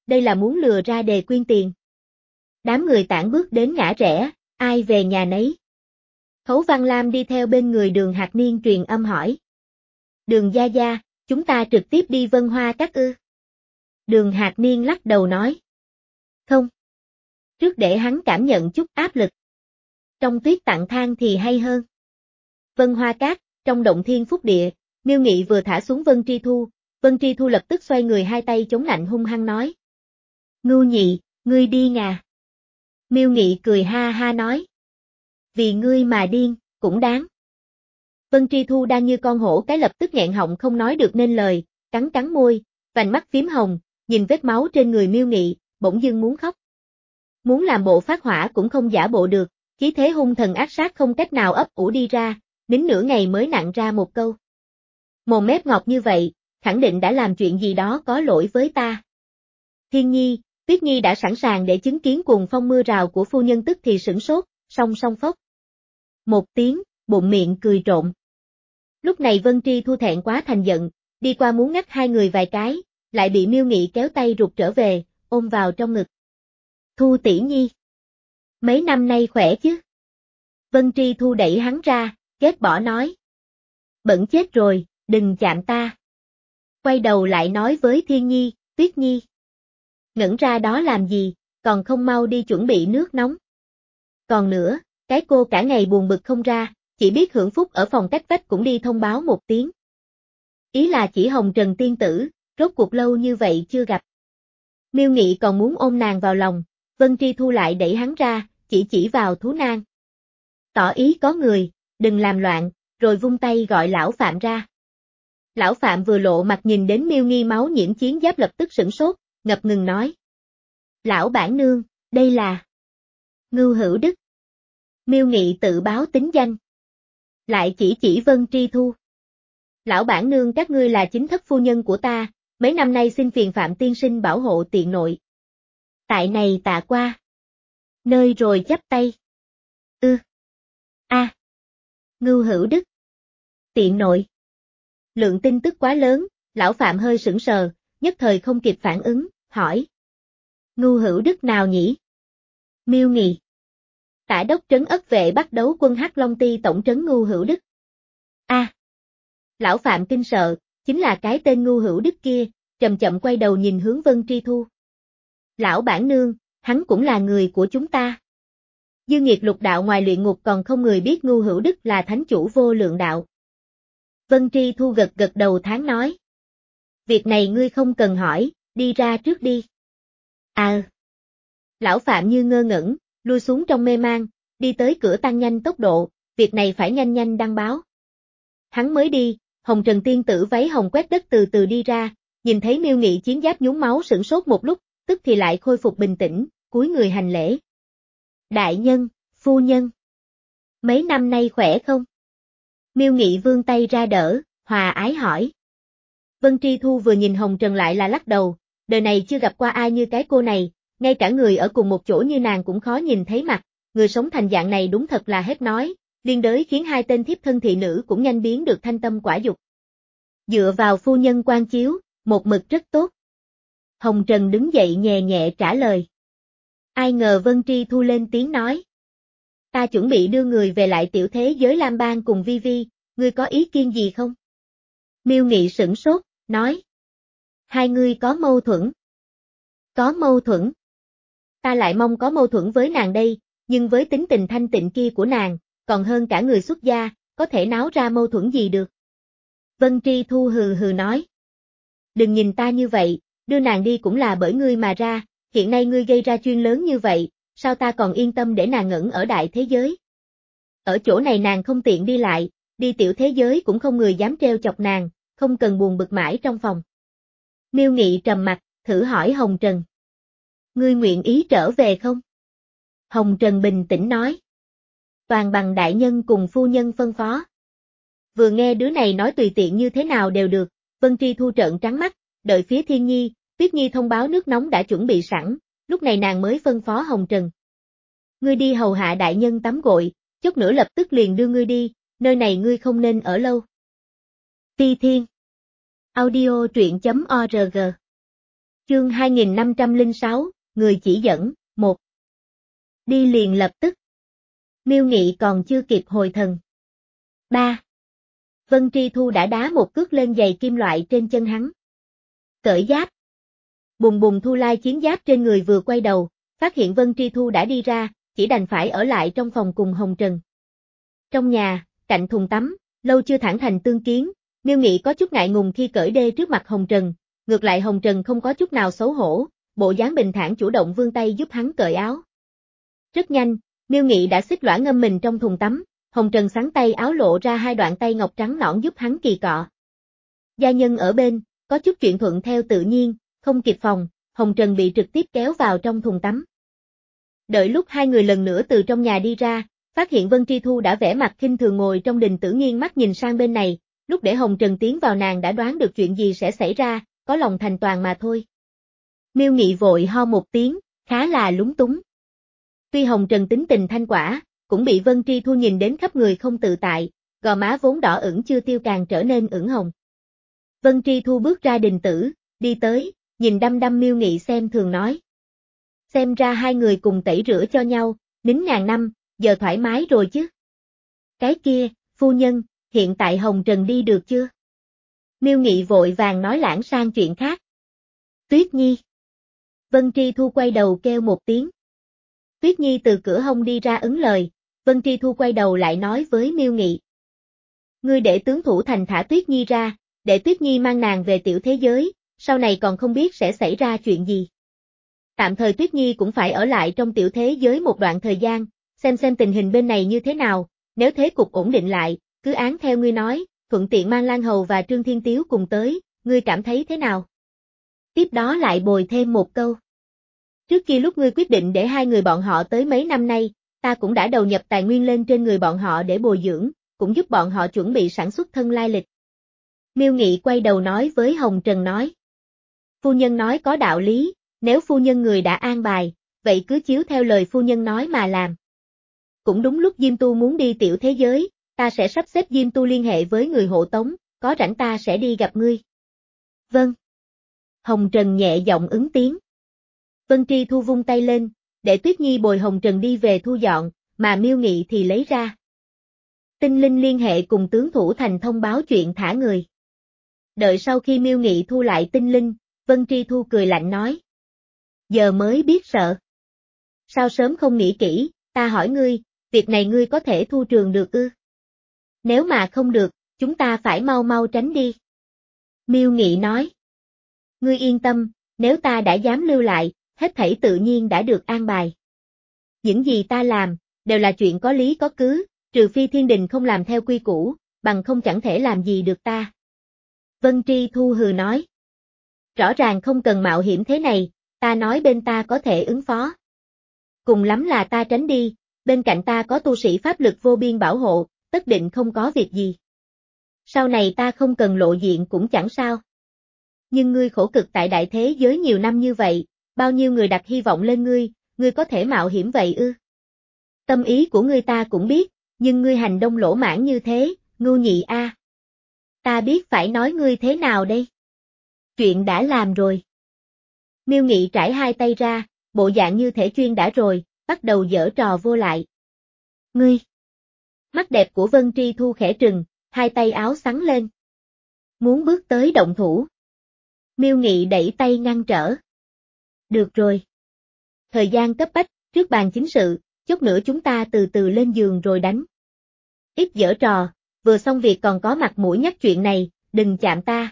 đây là muốn lừa ra đề quyên tiền. Đám người tản bước đến ngã rẽ, ai về nhà nấy. Khấu Văn Lam đi theo bên người Đường Hạc Niên truyền âm hỏi. Đường gia gia, chúng ta trực tiếp đi Vân Hoa Các ư? Đường Hạc Niên lắc đầu nói. Không. Trước để hắn cảm nhận chút áp lực. Trong tuyết tặng thang thì hay hơn. Vân Hoa Các, trong động thiên phúc địa, Miêu Nghị vừa thả xuống Vân Tri Thu, Vân Tri Thu lập tức xoay người hai tay chống nạnh hung hăng nói. Ngưu Nhị, ngươi đi ngà. Miêu Nghị cười ha ha nói. Vì ngươi mà điên, cũng đáng. Vân Tri Thu đang như con hổ cái lập tức nghẹn họng không nói được nên lời, cắn cắn môi, vành mắt phím hồng, nhìn vết máu trên người Miêu Nghị, bỗng dưng muốn khóc. Muốn làm bộ phát hỏa cũng không giả bộ được, khí thế hung thần ác sát không cách nào ấp ủ đi ra, nín nửa ngày mới nặn ra một câu. Mồm mép ngọt như vậy, khẳng định đã làm chuyện gì đó có lỗi với ta. Thiên Nhi, Tuyết Nhi đã sẵn sàng để chứng kiến cuồng phong mưa rào của phu nhân tức thì sửng sốt, song song phốc. Một tiếng, bụng miệng cười trộn. Lúc này Vân Tri Thu thẹn quá thành giận, đi qua muốn ngắt hai người vài cái, lại bị Miêu Nghị kéo tay rụt trở về, ôm vào trong ngực. Thu tỷ nhi. Mấy năm nay khỏe chứ? Vân Tri Thu đẩy hắn ra, ghét bỏ nói. Bẩn chết rồi, đừng chạm ta. Quay đầu lại nói với Thiên Nhi, Tuyết Nhi. Ngẩn ra đó làm gì, còn không mau đi chuẩn bị nước nóng. Còn nữa, cái cô cả ngày buồn bực không ra, chỉ biết hưởng phúc ở phòng cách vách cũng đi thông báo một tiếng. Ý là chỉ Hồng Trần tiên tử, rốt cuộc lâu như vậy chưa gặp. Miêu Nghị còn muốn ôm nàng vào lòng, Vân Tri Thu lại đẩy hắn ra, chỉ chỉ vào thú nang. Tỏ ý có người, đừng làm loạn, rồi vung tay gọi lão Phạm ra. Lão Phạm vừa lộ mặt nhìn đến Miêu Nghi máu nhiễm chiến giáp lập tức sửng sốt, ngập ngừng nói. Lão bản nương, đây là Ngưu Hữu Đức. Miêu Nghị tự báo tính danh. Lại chỉ chỉ Vân Tri Thu. Lão bản nương các ngươi là chính thất phu nhân của ta, mấy năm nay xin phiền Phạm tiên sinh bảo hộ tiện nội. Tại này tạ qua. Nơi rồi chắp tay. Ư. Ừ. A. À. Ngưu Hữu Đức. Tiện nội. Lượng tin tức quá lớn, lão Phạm hơi sững sờ, nhất thời không kịp phản ứng, hỏi. Ngưu Hữu Đức nào nhỉ? Miêu Nghị. Tả đốc trấn ất vệ bắt đấu quân Hắc Long Ti tổng trấn Ngưu Hữu Đức. A. À. Lão Phạm kinh sợ, chính là cái tên Ngưu Hữu Đức kia, chậm chậm quay đầu nhìn hướng Vân Tri Thu. Lão bản nương, hắn cũng là người của chúng ta. Dư nghiệt lục đạo ngoài luyện ngục còn không người biết Ngưu Hữu Đức là thánh chủ vô lượng đạo. Vân Tri Thu gật gật đầu tháng nói. Việc này ngươi không cần hỏi, đi ra trước đi. À. Lão Phạm như ngơ ngẩn, lui xuống trong mê mang, đi tới cửa tăng nhanh tốc độ, việc này phải nhanh nhanh đăng báo. Hắn mới đi, Hồng Trần tiên tử váy hồng quét đất từ từ đi ra, nhìn thấy Miêu Nghị chiến giáp nhúng máu sửng sốt một lúc, tức thì lại khôi phục bình tĩnh, cúi người hành lễ. Đại nhân, phu nhân. Mấy năm nay khỏe không? Miêu Nghị vươn tay ra đỡ, hòa ái hỏi. Vân Tri Thu vừa nhìn Hồng Trần lại là lắc đầu, đời này chưa gặp qua ai như cái cô này, ngay cả người ở cùng một chỗ như nàng cũng khó nhìn thấy mặt, người sống thành dạng này đúng thật là hết nói, liên đới khiến hai tên thiếp thân thị nữ cũng nhanh biến được thanh tâm quả dục. Dựa vào phu nhân quan chiếu, một mực rất tốt. Hồng Trần đứng dậy nhẹ nhẹ trả lời. Ai ngờ Vân Tri Thu lên tiếng nói. Ta chuẩn bị đưa người về lại tiểu thế giới Lam Bang cùng Vi Vi, ngươi có ý kiến gì không? Miêu Nghị sửng sốt, nói. Hai ngươi có mâu thuẫn. Có mâu thuẫn. Ta lại mong có mâu thuẫn với nàng đây, nhưng với tính tình thanh tịnh kia của nàng, còn hơn cả người xuất gia, có thể náo ra mâu thuẫn gì được. Vân Tri Thu hừ hừ nói. Đừng nhìn ta như vậy, đưa nàng đi cũng là bởi ngươi mà ra, hiện nay ngươi gây ra chuyên lớn như vậy, sao ta còn yên tâm để nàng ngẩn ở đại thế giới. Ở chỗ này nàng không tiện đi lại, đi tiểu thế giới cũng không người dám treo chọc nàng, không cần buồn bực mãi trong phòng. Miêu Nghị trầm mặt, thử hỏi Hồng Trần. Ngươi nguyện ý trở về không? Hồng Trần bình tĩnh nói. Toàn bằng đại nhân cùng phu nhân phân phó. Vừa nghe đứa này nói tùy tiện như thế nào đều được, Vân Tri Thu trợn trắng mắt, đợi phía Thiên Nhi, Tuyết Nhi thông báo nước nóng đã chuẩn bị sẵn, lúc này nàng mới phân phó Hồng Trần. Ngươi đi hầu hạ đại nhân tắm gội, chút nữa lập tức liền đưa ngươi đi, nơi này ngươi không nên ở lâu. Ti Thiên. Audio truyện chấm org Chương hai nghìn năm trăm lẻ sáu, người chỉ dẫn, một. Đi liền lập tức. Miêu Nghị còn chưa kịp hồi thần. ba. Vân Tri Thu đã đá một cước lên giày kim loại trên chân hắn. Cởi giáp. Bùng bùng Thu Lai chiến giáp trên người vừa quay đầu, phát hiện Vân Tri Thu đã đi ra, chỉ đành phải ở lại trong phòng cùng Hồng Trần. Trong nhà, cạnh thùng tắm, lâu chưa thẳng thành tương kiến, Miêu Nghị có chút ngại ngùng khi cởi đê trước mặt Hồng Trần, ngược lại Hồng Trần không có chút nào xấu hổ, bộ dáng bình thản chủ động vươn tay giúp hắn cởi áo. Rất nhanh, Miêu Nghị đã xích lõa ngâm mình trong thùng tắm, Hồng Trần xắn tay áo lộ ra hai đoạn tay ngọc trắng nõn giúp hắn kỳ cọ. Gia nhân ở bên, có chút chuyện thuận theo tự nhiên, không kịp phòng, Hồng Trần bị trực tiếp kéo vào trong thùng tắm. Đợi lúc hai người lần nữa từ trong nhà đi ra, phát hiện Vân Tri Thu đã vẻ mặt khinh thường ngồi trong đình tử nghiêng mắt nhìn sang bên này, lúc để Hồng Trần tiến vào nàng đã đoán được chuyện gì sẽ xảy ra, có lòng thành toàn mà thôi. Miêu Nghị vội ho một tiếng, khá là lúng túng. Tuy Hồng Trần tính tình thanh quả, cũng bị Vân Tri Thu nhìn đến khắp người không tự tại, gò má vốn đỏ ửng chưa tiêu càng trở nên ửng hồng. Vân Tri Thu bước ra đình tử, đi tới, nhìn đăm đăm Miêu Nghị xem thường nói. Xem ra hai người cùng tẩy rửa cho nhau, nín ngàn năm, giờ thoải mái rồi chứ. Cái kia, phu nhân, hiện tại Hồng Trần đi được chưa? Miêu Nghị vội vàng nói lãng sang chuyện khác. Tuyết Nhi. Vân Tri Thu quay đầu kêu một tiếng. Tuyết Nhi từ cửa hông đi ra ứng lời, Vân Tri Thu quay đầu lại nói với Miêu Nghị. Ngươi để tướng thủ thành thả Tuyết Nhi ra, để Tuyết Nhi mang nàng về tiểu thế giới, sau này còn không biết sẽ xảy ra chuyện gì. Tạm thời Tuyết Nhi cũng phải ở lại trong tiểu thế giới một đoạn thời gian, xem xem tình hình bên này như thế nào, nếu thế cục ổn định lại, cứ án theo ngươi nói, thuận tiện mang Lan Hầu và Trương Thiên Tiếu cùng tới, ngươi cảm thấy thế nào? Tiếp đó lại bồi thêm một câu. Trước kia lúc ngươi quyết định để hai người bọn họ tới mấy năm nay, ta cũng đã đầu nhập tài nguyên lên trên người bọn họ để bồi dưỡng, cũng giúp bọn họ chuẩn bị sản xuất thân lai lịch. Miêu Nghị quay đầu nói với Hồng Trần nói. Phu nhân nói có đạo lý, nếu phu nhân người đã an bài, vậy cứ chiếu theo lời phu nhân nói mà làm. Cũng đúng lúc Diêm Tu muốn đi tiểu thế giới, ta sẽ sắp xếp Diêm Tu liên hệ với người hộ tống, có rảnh ta sẽ đi gặp ngươi. Vâng. Hồng Trần nhẹ giọng ứng tiếng. Vân Tri Thu vung tay lên, để Tuyết Nhi bồi Hồng Trần đi về thu dọn, mà Miêu Nghị thì lấy ra. Tinh linh liên hệ cùng tướng thủ thành thông báo chuyện thả người. Đợi sau khi Miêu Nghị thu lại tinh linh, Vân Tri Thu cười lạnh nói. Giờ mới biết sợ. Sao sớm không nghĩ kỹ, ta hỏi ngươi, việc này ngươi có thể thu trường được ư? Nếu mà không được, chúng ta phải mau mau tránh đi. Miêu Nghị nói. Ngươi yên tâm, nếu ta đã dám lưu lại, hết thảy tự nhiên đã được an bài. Những gì ta làm, đều là chuyện có lý có cứ, trừ phi thiên đình không làm theo quy củ, bằng không chẳng thể làm gì được ta. Vân Tri Thu hừ nói. Rõ ràng không cần mạo hiểm thế này, ta nói bên ta có thể ứng phó. Cùng lắm là ta tránh đi, bên cạnh ta có tu sĩ pháp lực vô biên bảo hộ, tất định không có việc gì. Sau này ta không cần lộ diện cũng chẳng sao. Nhưng ngươi khổ cực tại đại thế giới nhiều năm như vậy, bao nhiêu người đặt hy vọng lên ngươi, ngươi có thể mạo hiểm vậy ư? Tâm ý của ngươi ta cũng biết, nhưng ngươi hành động lỗ mãng như thế, ngu nhị a. Ta biết phải nói ngươi thế nào đây? Chuyện đã làm rồi. Miêu Nghị trải hai tay ra, bộ dạng như thể chuyên đã rồi, bắt đầu giở trò vô lại. Ngươi! Mắt đẹp của Vân Tri Thu khẽ trừng, hai tay áo xắn lên. Muốn bước tới động thủ. Miêu Nghị đẩy tay ngăn trở. Được rồi. Thời gian cấp bách, trước bàn chính sự, chút nữa chúng ta từ từ lên giường rồi đánh. Ít giở trò, vừa xong việc còn có mặt mũi nhắc chuyện này, đừng chạm ta.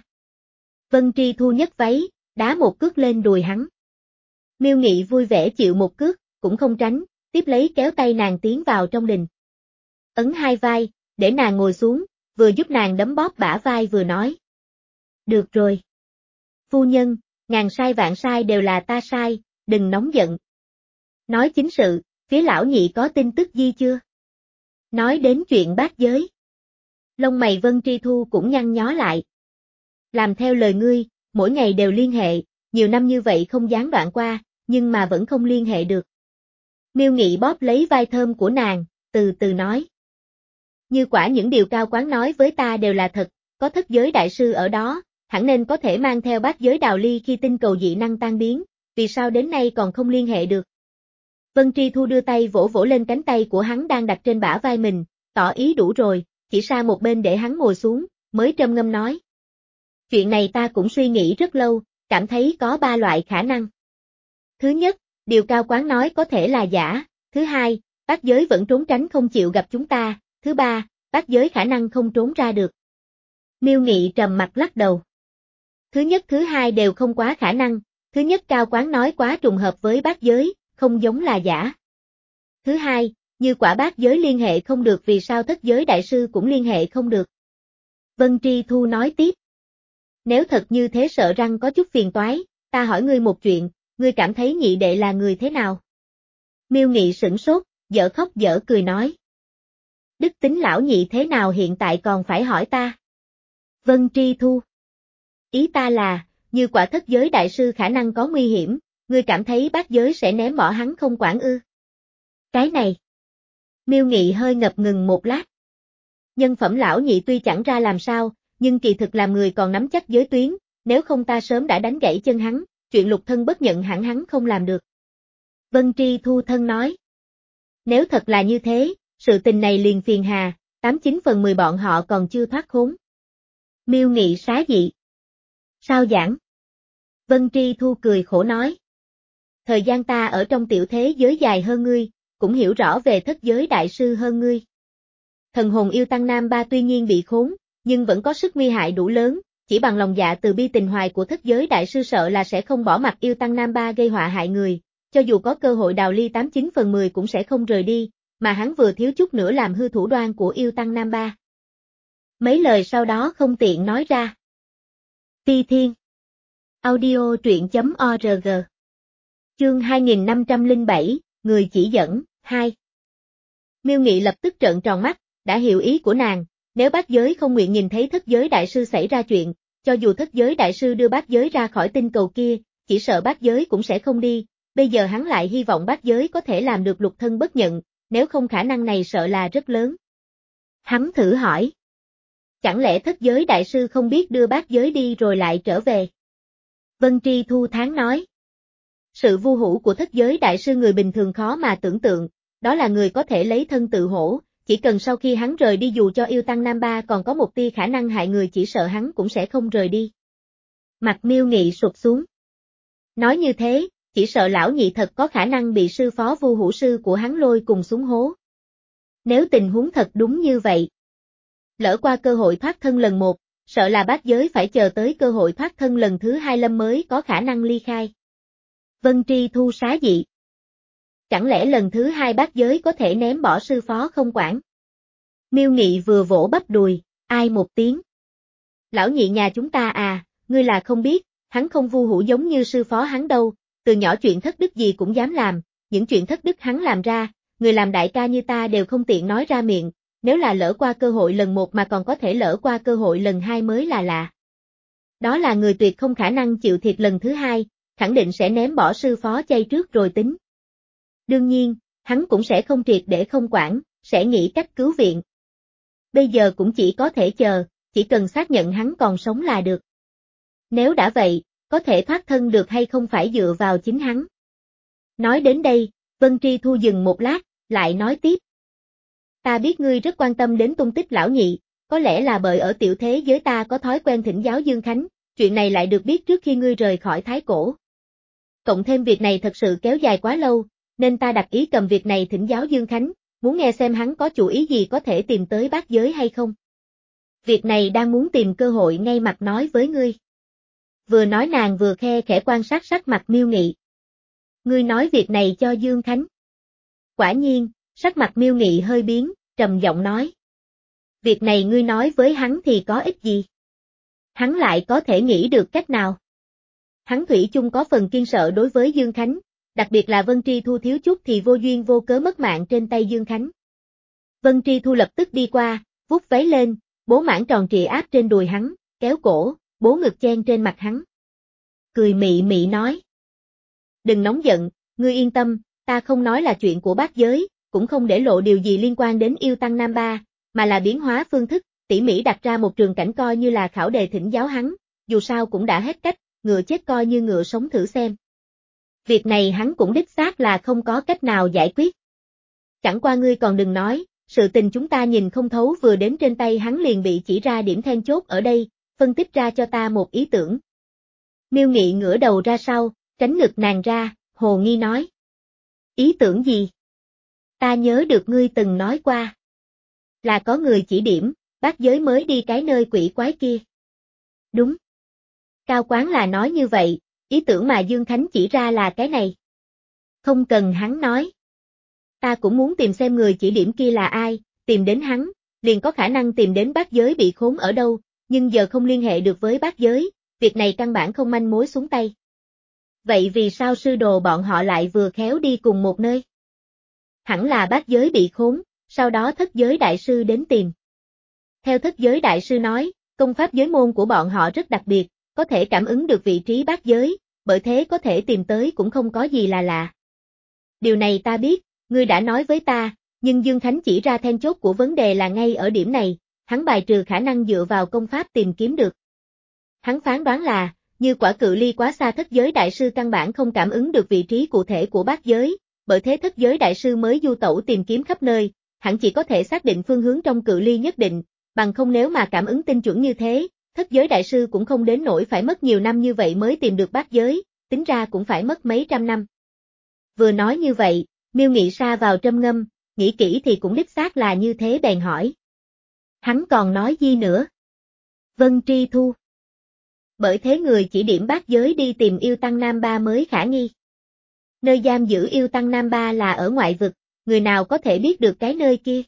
Vân Tri Thu nhấc váy, đá một cước lên đùi hắn. Miêu Nghị vui vẻ chịu một cước, cũng không tránh, tiếp lấy kéo tay nàng tiến vào trong đình. Ấn hai vai, để nàng ngồi xuống, vừa giúp nàng đấm bóp bả vai vừa nói. Được rồi. Phu nhân, ngàn sai vạn sai đều là ta sai, đừng nóng giận. Nói chính sự, phía lão nhị có tin tức gì chưa? Nói đến chuyện bát giới. Lông mày Vân Tri Thu cũng nhăn nhó lại. Làm theo lời ngươi, mỗi ngày đều liên hệ, nhiều năm như vậy không gián đoạn qua, nhưng mà vẫn không liên hệ được. Miêu Nghị bóp lấy vai thơm của nàng, từ từ nói. Như quả những điều cao quán nói với ta đều là thật, có thất giới đại sư ở đó, hẳn nên có thể mang theo bát giới đào ly khi tinh cầu dị năng tan biến, vì sao đến nay còn không liên hệ được. Vân Tri Thu đưa tay vỗ vỗ lên cánh tay của hắn đang đặt trên bả vai mình, tỏ ý đủ rồi, chỉ sang một bên để hắn ngồi xuống, mới trầm ngâm nói. Chuyện này ta cũng suy nghĩ rất lâu, cảm thấy có ba loại khả năng. Thứ nhất, điều Cao Quán nói có thể là giả, thứ hai, bát giới vẫn trốn tránh không chịu gặp chúng ta, thứ ba, bát giới khả năng không trốn ra được. Miêu Nghị trầm mặt lắc đầu. Thứ nhất thứ hai đều không quá khả năng, thứ nhất Cao Quán nói quá trùng hợp với bát giới, không giống là giả. Thứ hai, như quả bát giới liên hệ không được vì sao thất giới đại sư cũng liên hệ không được. Vân Tri Thu nói tiếp. Nếu thật như thế sợ rằng có chút phiền toái, ta hỏi ngươi một chuyện, ngươi cảm thấy nhị đệ là người thế nào? Miêu Nghị sửng sốt, dở khóc dở cười nói. Đức tính lão nhị thế nào hiện tại còn phải hỏi ta? Vân Tri Thu. Ý ta là, như quả thất giới đại sư khả năng có nguy hiểm, ngươi cảm thấy bát giới sẽ ném bỏ hắn không quản ư? Cái này. Miêu Nghị hơi ngập ngừng một lát. Nhân phẩm lão nhị tuy chẳng ra làm sao, nhưng kỳ thực làm người còn nắm chắc giới tuyến, nếu không ta sớm đã đánh gãy chân hắn, chuyện lục thân bất nhận hẳn hắn không làm được. Vân Tri Thu thân nói. Nếu thật là như thế, sự tình này liền phiền hà, tám chín phần mười bọn họ còn chưa thoát khốn. Miêu Nghị xá dị. Sao giảng? Vân Tri Thu cười khổ nói. Thời gian ta ở trong tiểu thế giới dài hơn ngươi, cũng hiểu rõ về thất giới đại sư hơn ngươi. Thần hồn yêu tăng nam ba tuy nhiên bị khốn, nhưng vẫn có sức nguy hại đủ lớn, chỉ bằng lòng dạ từ bi tình hoài của thất giới đại sư sợ là sẽ không bỏ mặc yêu tăng nam ba gây họa hại người, cho dù có cơ hội đào ly tám chín phần mười cũng sẽ không rời đi, mà hắn vừa thiếu chút nữa làm hư thủ đoan của yêu tăng nam ba. Mấy lời sau đó không tiện nói ra. Ti Thiên. Audio truyện chấm org. Chương hai nghìn năm trăm lẻ bảy, người chỉ dẫn, hai. Miêu Nghị lập tức trợn tròn mắt, đã hiểu ý của nàng, nếu bát giới không nguyện nhìn thấy thất giới đại sư xảy ra chuyện, cho dù thất giới đại sư đưa bát giới ra khỏi tinh cầu kia, chỉ sợ bát giới cũng sẽ không đi, bây giờ hắn lại hy vọng bát giới có thể làm được lục thân bất nhận, nếu không khả năng này sợ là rất lớn. Hắn thử hỏi. Chẳng lẽ thất giới đại sư không biết đưa bát giới đi rồi lại trở về? Vân Tri Thu tháng nói. Sự vu hữu của thất giới đại sư người bình thường khó mà tưởng tượng, đó là người có thể lấy thân tự hổ, chỉ cần sau khi hắn rời đi dù cho yêu tăng nam ba còn có một tia khả năng hại người chỉ sợ hắn cũng sẽ không rời đi. Mặt Miêu Nghị sụp xuống. Nói như thế, chỉ sợ lão nhị thật có khả năng bị sư phó vu hữu sư của hắn lôi cùng xuống hố. Nếu tình huống thật đúng như vậy, lỡ qua cơ hội thoát thân lần một, sợ là bát giới phải chờ tới cơ hội thoát thân lần thứ hai lâm mới có khả năng ly khai. Vân Tri Thu xá dị. Chẳng lẽ lần thứ hai bát giới có thể ném bỏ sư phó không quản? Miêu Nghị vừa vỗ bắp đùi, ai một tiếng. Lão nhị nhà chúng ta à, ngươi là không biết, hắn không vu hữu giống như sư phó hắn đâu, từ nhỏ chuyện thất đức gì cũng dám làm, những chuyện thất đức hắn làm ra, người làm đại ca như ta đều không tiện nói ra miệng, nếu là lỡ qua cơ hội lần một mà còn có thể lỡ qua cơ hội lần hai mới là lạ. Đó là người tuyệt không khả năng chịu thiệt lần thứ hai, khẳng định sẽ ném bỏ sư phó chay trước rồi tính. Đương nhiên, hắn cũng sẽ không triệt để không quản, sẽ nghĩ cách cứu viện. Bây giờ cũng chỉ có thể chờ, chỉ cần xác nhận hắn còn sống là được. Nếu đã vậy, có thể thoát thân được hay không phải dựa vào chính hắn. Nói đến đây, Vân Tri Thu dừng một lát, lại nói tiếp. Ta biết ngươi rất quan tâm đến tung tích lão nhị, có lẽ là bởi ở tiểu thế giới ta có thói quen thỉnh giáo Dương Khánh, chuyện này lại được biết trước khi ngươi rời khỏi Thái Cổ. Cộng thêm việc này thật sự kéo dài quá lâu, nên ta đặt ý cầm việc này thỉnh giáo Dương Khánh, muốn nghe xem hắn có chủ ý gì có thể tìm tới bát giới hay không. Việc này đang muốn tìm cơ hội ngay mặt nói với ngươi. Vừa nói nàng vừa khe khẽ quan sát sắc mặt Miêu Nghị. Ngươi nói việc này cho Dương Khánh. Quả nhiên, sắc mặt Miêu Nghị hơi biến, trầm giọng nói. Việc này ngươi nói với hắn thì có ích gì? Hắn lại có thể nghĩ được cách nào? Hắn thủy chung có phần kiên sợ đối với Dương Khánh, đặc biệt là Vân Tri Thu thiếu chút thì vô duyên vô cớ mất mạng trên tay Dương Khánh. Vân Tri Thu lập tức đi qua, vuốt váy lên, bố mãn tròn trịa áp trên đùi hắn, kéo cổ, bố ngực chen trên mặt hắn. Cười mị mị nói. Đừng nóng giận, ngươi yên tâm, ta không nói là chuyện của bát giới, cũng không để lộ điều gì liên quan đến yêu tăng nam ba, mà là biến hóa phương thức, tỉ mỉ đặt ra một trường cảnh coi như là khảo đề thỉnh giáo hắn, dù sao cũng đã hết cách, ngựa chết coi như ngựa sống thử xem. Việc này hắn cũng đích xác là không có cách nào giải quyết. Chẳng qua ngươi còn đừng nói, sự tình chúng ta nhìn không thấu vừa đến trên tay hắn liền bị chỉ ra điểm then chốt ở đây, phân tích ra cho ta một ý tưởng. Miêu Nghị ngửa đầu ra sau, tránh ngực nàng ra, hồ nghi nói. Ý tưởng gì? Ta nhớ được ngươi từng nói qua. Là có người chỉ điểm, bát giới mới đi cái nơi quỷ quái kia. Đúng. Cao Quán là nói như vậy, ý tưởng mà Dương Khánh chỉ ra là cái này. Không cần hắn nói. Ta cũng muốn tìm xem người chỉ điểm kia là ai, tìm đến hắn, liền có khả năng tìm đến bát giới bị khốn ở đâu, nhưng giờ không liên hệ được với bát giới, việc này căn bản không manh mối xuống tay. Vậy vì sao sư đồ bọn họ lại vừa khéo đi cùng một nơi? Hẳn là bát giới bị khốn, sau đó thất giới đại sư đến tìm. Theo thất giới đại sư nói, công pháp giới môn của bọn họ rất đặc biệt, có thể cảm ứng được vị trí bát giới, bởi thế có thể tìm tới cũng không có gì là lạ. Điều này ta biết, ngươi đã nói với ta, nhưng Dương Khánh chỉ ra then chốt của vấn đề là ngay ở điểm này, hắn bài trừ khả năng dựa vào công pháp tìm kiếm được. Hắn phán đoán là, như quả cự ly quá xa thất giới đại sư căn bản không cảm ứng được vị trí cụ thể của bát giới, bởi thế thất giới đại sư mới du tẩu tìm kiếm khắp nơi, hắn chỉ có thể xác định phương hướng trong cự ly nhất định, bằng không nếu mà cảm ứng tinh chuẩn như thế, thất giới đại sư cũng không đến nỗi phải mất nhiều năm như vậy mới tìm được bát giới, tính ra cũng phải mất mấy trăm năm. Vừa nói như vậy, Miêu Nghị sa vào trầm ngâm, nghĩ kỹ thì cũng đích xác là như thế bèn hỏi. Hắn còn nói gì nữa? Vân Tri Thu. Bởi thế người chỉ điểm bát giới đi tìm yêu tăng Nam Ba mới khả nghi. Nơi giam giữ yêu tăng Nam Ba là ở ngoại vực, người nào có thể biết được cái nơi kia?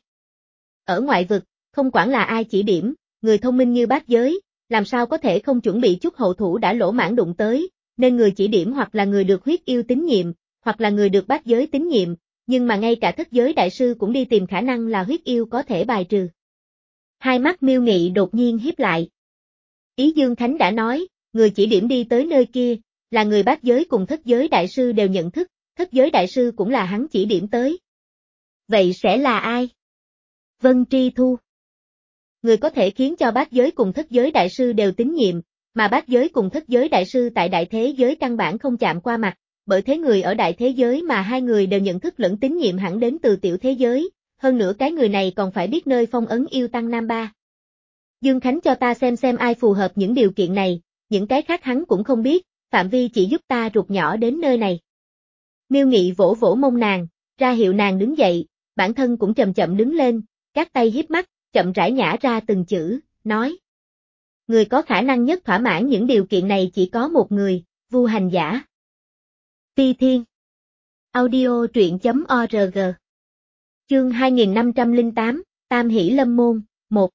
Ở ngoại vực, không quản là ai chỉ điểm, người thông minh như bát giới, làm sao có thể không chuẩn bị chút hậu thủ đã lỗ mãng đụng tới, nên người chỉ điểm hoặc là người được huyết yêu tín nhiệm, hoặc là người được bát giới tín nhiệm, nhưng mà ngay cả thất giới đại sư cũng đi tìm khả năng là huyết yêu có thể bài trừ. Hai mắt Miêu Nghị đột nhiên híp lại. Ý Dương Khánh đã nói, người chỉ điểm đi tới nơi kia, là người bát giới cùng thất giới đại sư đều nhận thức, thất giới đại sư cũng là hắn chỉ điểm tới. Vậy sẽ là ai? Vân Tri Thu. Người có thể khiến cho bát giới cùng thất giới đại sư đều tín nhiệm, mà bát giới cùng thất giới đại sư tại đại thế giới căn bản không chạm qua mặt, bởi thế người ở đại thế giới mà hai người đều nhận thức lẫn tín nhiệm hẳn đến từ tiểu thế giới, hơn nữa cái người này còn phải biết nơi phong ấn yêu tăng Nam Ba. Dương Khánh cho ta xem xem ai phù hợp những điều kiện này, những cái khác hắn cũng không biết, phạm vi chỉ giúp ta rụt nhỏ đến nơi này. Miêu Nghị vỗ vỗ mông nàng, ra hiệu nàng đứng dậy, bản thân cũng chậm chậm đứng lên, các tay híp mắt, chậm rãi nhả ra từng chữ, nói. Người có khả năng nhất thỏa mãn những điều kiện này chỉ có một người, Vu Hành Giả. Ti Thiên. Audio truyện chấm org. Chương hai nghìn năm trăm lẻ tám, Tam Hỷ Lâm Môn, một.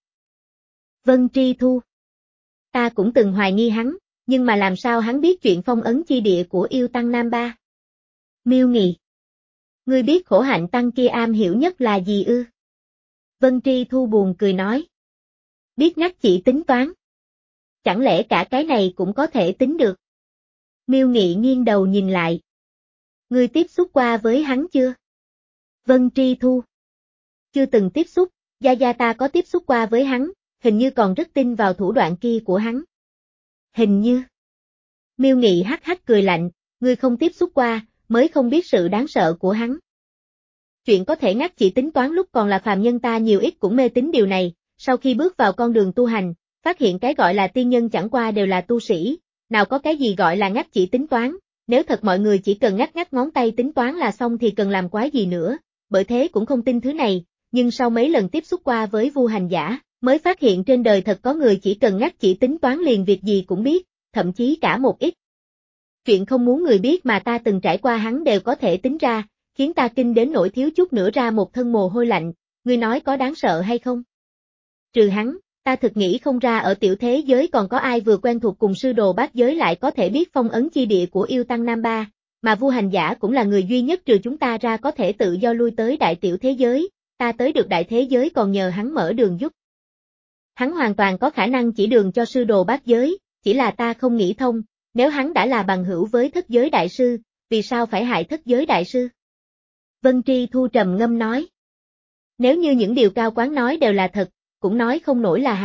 Vân Tri Thu. Ta cũng từng hoài nghi hắn, nhưng mà làm sao hắn biết chuyện phong ấn chi địa của yêu tăng Nam Ba? Miêu Nghị. Ngươi biết khổ hạnh tăng kia am hiểu nhất là gì ư? Vân Tri Thu buồn cười nói. Biết ngắt chỉ tính toán. Chẳng lẽ cả cái này cũng có thể tính được? Miêu Nghị nghiêng đầu nhìn lại. Ngươi tiếp xúc qua với hắn chưa? Vân Tri Thu. Chưa từng tiếp xúc, gia gia ta có tiếp xúc qua với hắn, hình như còn rất tin vào thủ đoạn kia của hắn. Hình như. Miêu Nghị hắc hắc cười lạnh, ngươi không tiếp xúc qua, mới không biết sự đáng sợ của hắn. Chuyện có thể ngắt chỉ tính toán lúc còn là phàm nhân ta nhiều ít cũng mê tín điều này, sau khi bước vào con đường tu hành, phát hiện cái gọi là tiên nhân chẳng qua đều là tu sĩ, nào có cái gì gọi là ngắt chỉ tính toán, nếu thật mọi người chỉ cần ngắt ngắt ngón tay tính toán là xong thì cần làm quái gì nữa, bởi thế cũng không tin thứ này, nhưng sau mấy lần tiếp xúc qua với Vu Hành Giả, mới phát hiện trên đời thật có người chỉ cần ngắt chỉ tính toán liền việc gì cũng biết, thậm chí cả một ít. Chuyện không muốn người biết mà ta từng trải qua hắn đều có thể tính ra, khiến ta kinh đến nỗi thiếu chút nữa ra một thân mồ hôi lạnh, ngươi nói có đáng sợ hay không? Trừ hắn, ta thực nghĩ không ra ở tiểu thế giới còn có ai vừa quen thuộc cùng sư đồ bát giới lại có thể biết phong ấn chi địa của yêu tăng Nam Ba, mà Vu Hành Giả cũng là người duy nhất trừ chúng ta ra có thể tự do lui tới đại tiểu thế giới, ta tới được đại thế giới còn nhờ hắn mở đường giúp. Hắn hoàn toàn có khả năng chỉ đường cho sư đồ bát giới, chỉ là ta không nghĩ thông, nếu hắn đã là bằng hữu với thất giới đại sư, vì sao phải hại thất giới đại sư? Vân Tri Thu trầm ngâm nói. Nếu như những điều Cao Quán nói đều là thật, cũng nói không nổi là hại,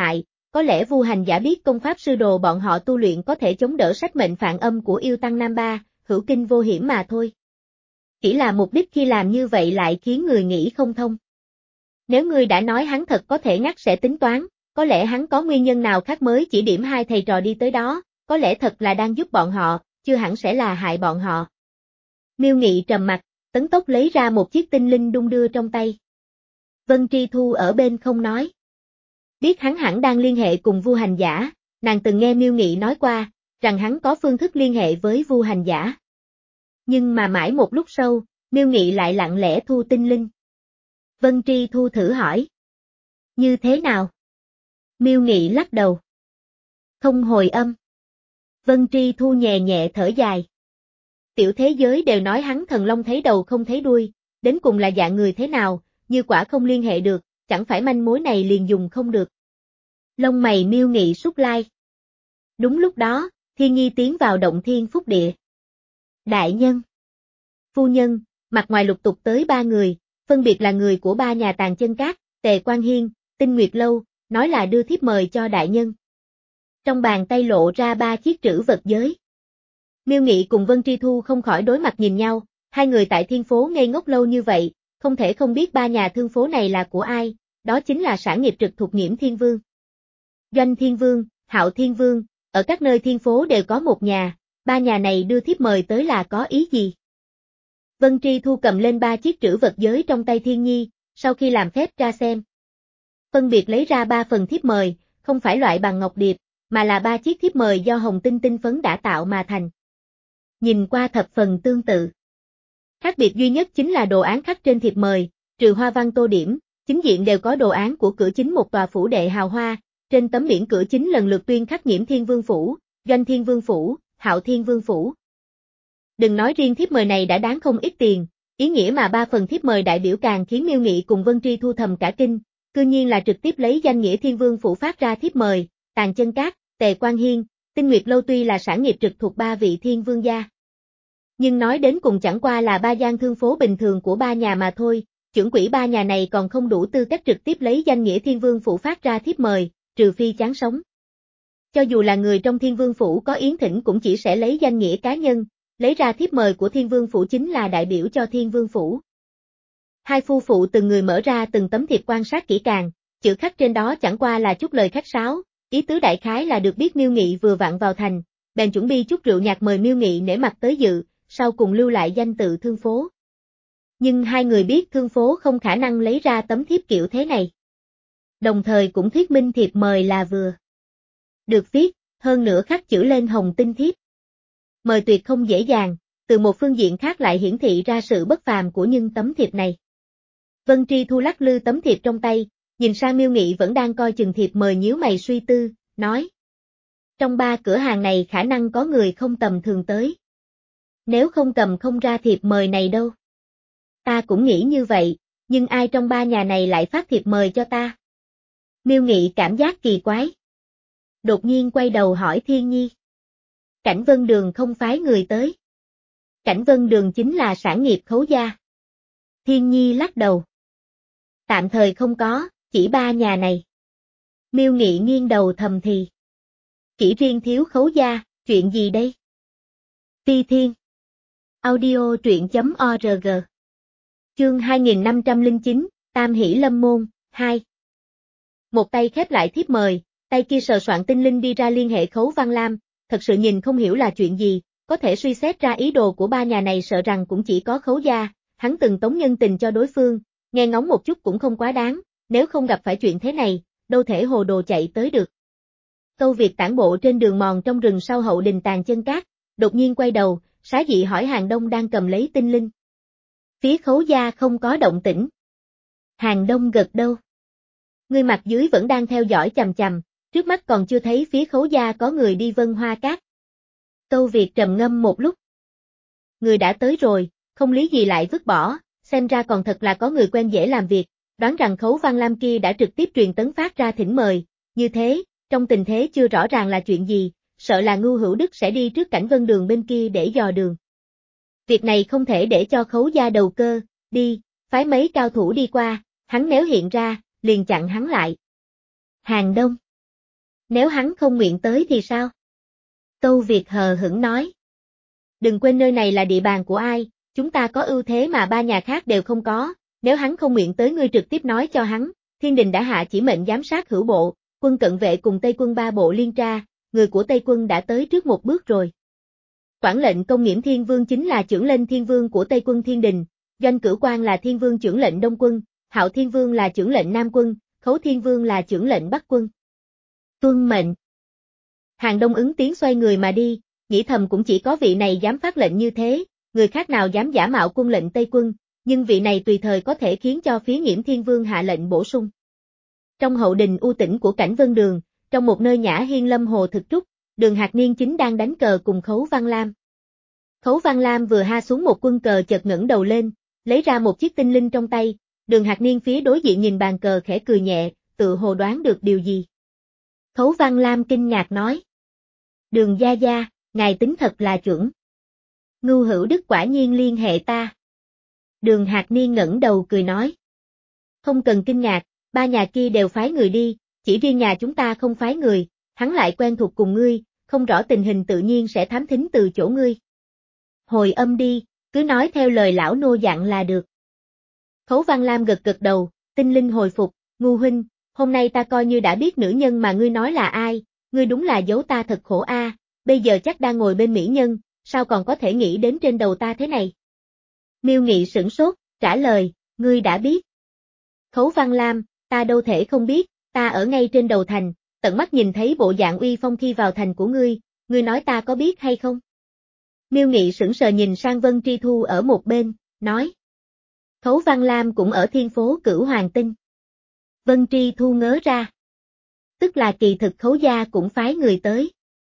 có lẽ Vu Hành Giả biết công pháp sư đồ bọn họ tu luyện có thể chống đỡ sách mệnh phản âm của yêu tăng Nam Ba, hữu kinh vô hiểm mà thôi. Chỉ là mục đích khi làm như vậy lại khiến người nghĩ không thông. Nếu ngươi đã nói hắn thật có thể ngắt sẽ tính toán, có lẽ hắn có nguyên nhân nào khác mới chỉ điểm hai thầy trò đi tới đó, có lẽ thật là đang giúp bọn họ, chưa hẳn sẽ là hại bọn họ. Miêu Nghị trầm mặt, Tấn Tốc lấy ra một chiếc tinh linh đung đưa trong tay. Vân Tri Thu ở bên không nói. Biết hắn hẳn đang liên hệ cùng Vu Hành Giả, nàng từng nghe Miêu Nghị nói qua, rằng hắn có phương thức liên hệ với Vu Hành Giả. Nhưng mà mãi một lúc sau, Miêu Nghị lại lặng lẽ thu tinh linh. Vân Tri Thu thử hỏi. Như thế nào? Miêu Nghị lắc đầu. Không hồi âm. Vân Tri Thu nhẹ nhẹ thở dài. Tiểu thế giới đều nói hắn thần long thấy đầu không thấy đuôi, đến cùng là dạng người thế nào, như quả không liên hệ được, chẳng phải manh mối này liền dùng không được. Lông mày Miêu Nghị sút lai. Đúng lúc đó, Thiên Nhi tiến vào động thiên phúc địa. Đại nhân. Phu nhân, mặt ngoài lục tục tới ba người, phân biệt là người của ba nhà Tàn Chân Các, Tề Quan Hiên, Tinh Nguyệt Lâu, nói là đưa thiếp mời cho đại nhân. Trong bàn tay lộ ra ba chiếc trữ vật giới. Miêu Nghị cùng Vân Tri Thu không khỏi đối mặt nhìn nhau, hai người tại thiên phố ngây ngốc lâu như vậy, không thể không biết ba nhà thương phố này là của ai, đó chính là sản nghiệp trực thuộc Nghiễm Thiên Vương. Doanh Thiên Vương, Hạo Thiên Vương, ở các nơi thiên phố đều có một nhà, ba nhà này đưa thiếp mời tới là có ý gì? Vân Tri Thu cầm lên ba chiếc trữ vật giới trong tay Thiên Nhi, sau khi làm phép ra xem. Phân biệt lấy ra ba phần thiếp mời, không phải loại bằng ngọc điệp, mà là ba chiếc thiếp mời do hồng tinh tinh phấn đã tạo mà thành. Nhìn qua thập phần tương tự. Khác biệt duy nhất chính là đồ án khắc trên thiệp mời, trừ hoa văn tô điểm, chính diện đều có đồ án của cửa chính một tòa phủ đệ hào hoa, trên tấm biển cửa chính lần lượt tuyên khắc Nghiễm Thiên Vương Phủ, Doanh Thiên Vương Phủ, Hạo Thiên Vương Phủ. Đừng nói riêng thiếp mời này đã đáng không ít tiền, ý nghĩa mà ba phần thiếp mời đại biểu càng khiến Miêu Nghị cùng Vân Tri Thu thầm cả kinh, cư nhiên là trực tiếp lấy danh nghĩa Thiên Vương Phủ phát ra thiếp mời, Tàn Chân Các, Tề Quan Hiên, Tinh Nguyệt Lâu tuy là sản nghiệp trực thuộc ba vị thiên vương gia. Nhưng nói đến cùng chẳng qua là ba gian thương phố bình thường của ba nhà mà thôi, trưởng quỹ ba nhà này còn không đủ tư cách trực tiếp lấy danh nghĩa Thiên Vương Phủ phát ra thiếp mời, trừ phi chán sống. Cho dù là người trong Thiên Vương Phủ có yến thỉnh cũng chỉ sẽ lấy danh nghĩa cá nhân, lấy ra thiếp mời của Thiên Vương Phủ chính là đại biểu cho Thiên Vương Phủ. Hai phu phụ từng người mở ra từng tấm thiệp quan sát kỹ càng, chữ khắc trên đó chẳng qua là chút lời khách sáo, ý tứ đại khái là được biết Miêu Nghị vừa vặn vào thành, bèn chuẩn bị chút rượu nhạc mời Miêu Nghị nể mặt tới dự, sau cùng lưu lại danh tự thương phố. Nhưng hai người biết thương phố không khả năng lấy ra tấm thiếp kiểu thế này. Đồng thời cũng thuyết minh thiệp mời là vừa được viết, hơn nữa khắc chữ lên hồng tinh thiếp. Mời tuyệt không dễ dàng, từ một phương diện khác lại hiển thị ra sự bất phàm của những tấm thiệp này. Vân Tri Thu lắc lư tấm thiệp trong tay, nhìn sang Miêu Nghị vẫn đang coi chừng thiệp mời nhíu mày suy tư, nói. Trong ba cửa hàng này khả năng có người không tầm thường tới. Nếu không cầm không ra thiệp mời này đâu. Ta cũng nghĩ như vậy, nhưng ai trong ba nhà này lại phát thiệp mời cho ta? Miêu Nghị cảm giác kỳ quái. Đột nhiên quay đầu hỏi Thiên Nhi. Cảnh Vân Đường không phái người tới. Cảnh Vân Đường chính là sản nghiệp Khấu gia. Thiên Nhi lắc đầu. Tạm thời không có, chỉ ba nhà này. Miêu Nghị nghiêng đầu thầm thì. Chỉ riêng thiếu Khấu gia, chuyện gì đây? Phi Thiên. Audio truyện chấm org. Chương hai nghìn năm trăm lẻ chín, Tam Hỷ Lâm Môn, hai. Một tay khép lại thiếp mời, tay kia sờ soạn tinh linh đi ra liên hệ Khấu Văn Lam, thật sự nhìn không hiểu là chuyện gì, có thể suy xét ra ý đồ của ba nhà này sợ rằng cũng chỉ có Khấu gia, hắn từng tống nhân tình cho đối phương, nghe ngóng một chút cũng không quá đáng, nếu không gặp phải chuyện thế này, đâu thể hồ đồ chạy tới được. Câu Việt tản bộ trên đường mòn trong rừng sau hậu đình Tàn Chân Các, đột nhiên quay đầu, xá dị hỏi Hàng Đông đang cầm lấy tinh linh. Phía Khấu gia không có động tĩnh. Hàng Đông gật đầu. Người mặt dưới vẫn đang theo dõi chằm chằm, trước mắt còn chưa thấy phía Khấu gia có người đi Vân Hoa Cát. Câu Việt trầm ngâm một lúc. Người đã tới rồi, không lý gì lại vứt bỏ, xem ra còn thật là có người quen dễ làm việc, đoán rằng Khấu Văn Lam kia đã trực tiếp truyền tấn phát ra thỉnh mời, như thế, trong tình thế chưa rõ ràng là chuyện gì, sợ là Ngưu Hữu Đức sẽ đi trước Cảnh Vân Đường bên kia để dò đường. Việc này không thể để cho Khấu gia đầu cơ, đi, phái mấy cao thủ đi qua, hắn nếu hiện ra, liền chặn hắn lại. Hàng Đông. Nếu hắn không nguyện tới thì sao? Tâu Việt hờ hững nói. Đừng quên nơi này là địa bàn của ai, chúng ta có ưu thế mà ba nhà khác đều không có, nếu hắn không nguyện tới ngươi trực tiếp nói cho hắn, Thiên Đình đã hạ chỉ mệnh giám sát hữu bộ, quân cận vệ cùng Tây quân ba bộ liên tra, người của Tây quân đã tới trước một bước rồi. Quản lệnh Công Nghiễm Thiên Vương chính là trưởng lệnh Thiên Vương của Tây quân Thiên Đình, Doanh Cửu Quan là Thiên Vương trưởng lệnh Đông quân, Hạo Thiên Vương là trưởng lệnh Nam quân, Khấu Thiên Vương là trưởng lệnh Bắc quân. Tuân mệnh. Hàng Đông ứng tiếng xoay người mà đi, nghĩ thầm cũng chỉ có vị này dám phát lệnh như thế, người khác nào dám giả mạo quân lệnh Tây quân, nhưng vị này tùy thời có thể khiến cho phía Nghiễm Thiên Vương hạ lệnh bổ sung. Trong hậu đình u tĩnh của Cảnh Vân Đường, trong một nơi nhã hiên lâm hồ thực trúc, Đường Hạc Niên chính đang đánh cờ cùng Khấu Văn Lam. Khấu Văn Lam vừa ha xuống một quân cờ chợt ngẩng đầu lên, lấy ra một chiếc tinh linh trong tay, Đường Hạc Niên phía đối diện nhìn bàn cờ khẽ cười nhẹ, tự hồ đoán được điều gì. Khấu Văn Lam kinh ngạc nói. Đường gia gia, ngài tính thật là chuẩn. Ngưu Hữu Đức quả nhiên liên hệ ta. Đường Hạc Niên ngẩng đầu cười nói. Không cần kinh ngạc, ba nhà kia đều phái người đi, chỉ riêng nhà chúng ta không phái người, hắn lại quen thuộc cùng ngươi, không rõ tình hình tự nhiên sẽ thám thính từ chỗ ngươi. Hồi âm đi, cứ nói theo lời lão nô dặn là được. Khấu Văn Lam gật gật đầu, tinh linh hồi phục, Ngu huynh, hôm nay ta coi như đã biết nữ nhân mà ngươi nói là ai, ngươi đúng là giấu ta thật khổ a, bây giờ chắc đang ngồi bên mỹ nhân, sao còn có thể nghĩ đến trên đầu ta thế này. Miêu Nghị sửng sốt, trả lời, ngươi đã biết. Khấu Văn Lam, ta đâu thể không biết, ta ở ngay trên đầu thành, tận mắt nhìn thấy bộ dạng uy phong khi vào thành của ngươi, ngươi nói ta có biết hay không? Miêu Nghị sững sờ nhìn sang Vân Tri Thu ở một bên, nói. Khấu Văn Lam cũng ở thiên phố Cửu Hoàng Tinh. Vân Tri Thu ngớ ra. Tức là kỳ thực Khấu gia cũng phái người tới.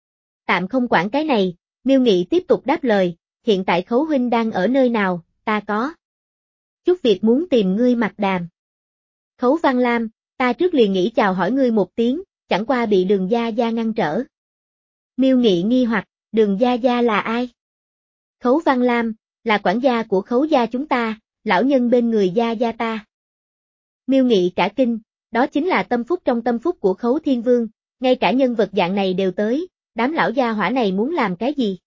Tạm không quản cái này, Miêu Nghị tiếp tục đáp lời, hiện tại Khấu huynh đang ở nơi nào, ta có chút việc muốn tìm ngươi mặt đàm. Khấu Văn Lam, ta trước liền nghĩ chào hỏi ngươi một tiếng, chẳng qua bị Đường gia gia ngăn trở. Miêu Nghị nghi hoặc, Đường gia gia là ai? Khấu Văn Lam, là quản gia của Khấu gia chúng ta, lão nhân bên người gia gia ta. Miêu Nghị cả kinh, đó chính là tâm phúc trong tâm phúc của Khấu Thiên Vương, ngay cả nhân vật dạng này đều tới, đám lão gia hỏa này muốn làm cái gì?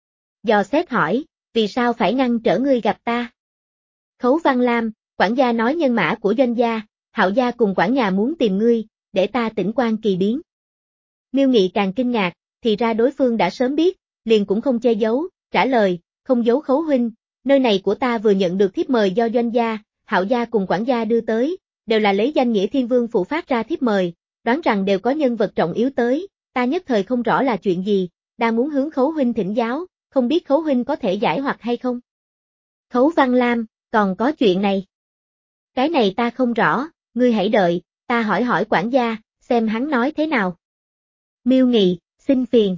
Dò xét hỏi, vì sao phải ngăn trở ngươi gặp ta? Khấu Văn Lam, quản gia nói nhân mã của doanh gia, Hạo gia cùng quản nhà muốn tìm ngươi, để ta tỉnh quan kỳ biến. Miêu Nghị càng kinh ngạc, thì ra đối phương đã sớm biết, liền cũng không che giấu, trả lời, không giấu Khấu huynh, nơi này của ta vừa nhận được thiếp mời do doanh gia, Hạo gia cùng quản gia đưa tới, đều là lấy danh nghĩa Thiên Vương phụ phát ra thiếp mời, đoán rằng đều có nhân vật trọng yếu tới, ta nhất thời không rõ là chuyện gì, đang muốn hướng Khấu huynh thỉnh giáo, không biết Khấu huynh có thể giải hoặc hay không? Khấu Văn Lam, còn có chuyện này. Cái này ta không rõ, ngươi hãy đợi, ta hỏi hỏi quản gia, xem hắn nói thế nào. Miêu Nghị, xin phiền.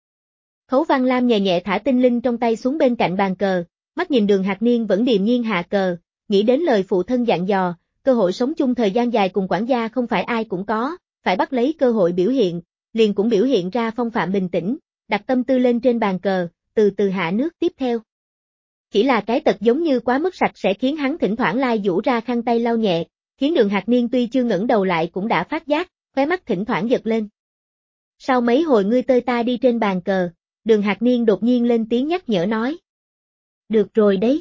Khấu Văn Lam nhẹ nhẹ thả tinh linh trong tay xuống bên cạnh bàn cờ, mắt nhìn Đường Hạc Niên vẫn điềm nhiên hạ cờ, nghĩ đến lời phụ thân dặn dò, cơ hội sống chung thời gian dài cùng quản gia không phải ai cũng có, phải bắt lấy cơ hội biểu hiện, liền cũng biểu hiện ra phong phạm bình tĩnh, đặt tâm tư lên trên bàn cờ, từ từ hạ nước tiếp theo. Chỉ là cái tật giống như quá mức sạch sẽ khiến hắn thỉnh thoảng lai vũ ra khăn tay lau nhẹ, khiến Đường Hạc Niên tuy chưa ngẩng đầu lại cũng đã phát giác, khóe mắt thỉnh thoảng giật lên. Sau mấy hồi ngươi tơi ta đi trên bàn cờ, Đường Hạc Niên đột nhiên lên tiếng nhắc nhở nói. Được rồi đấy.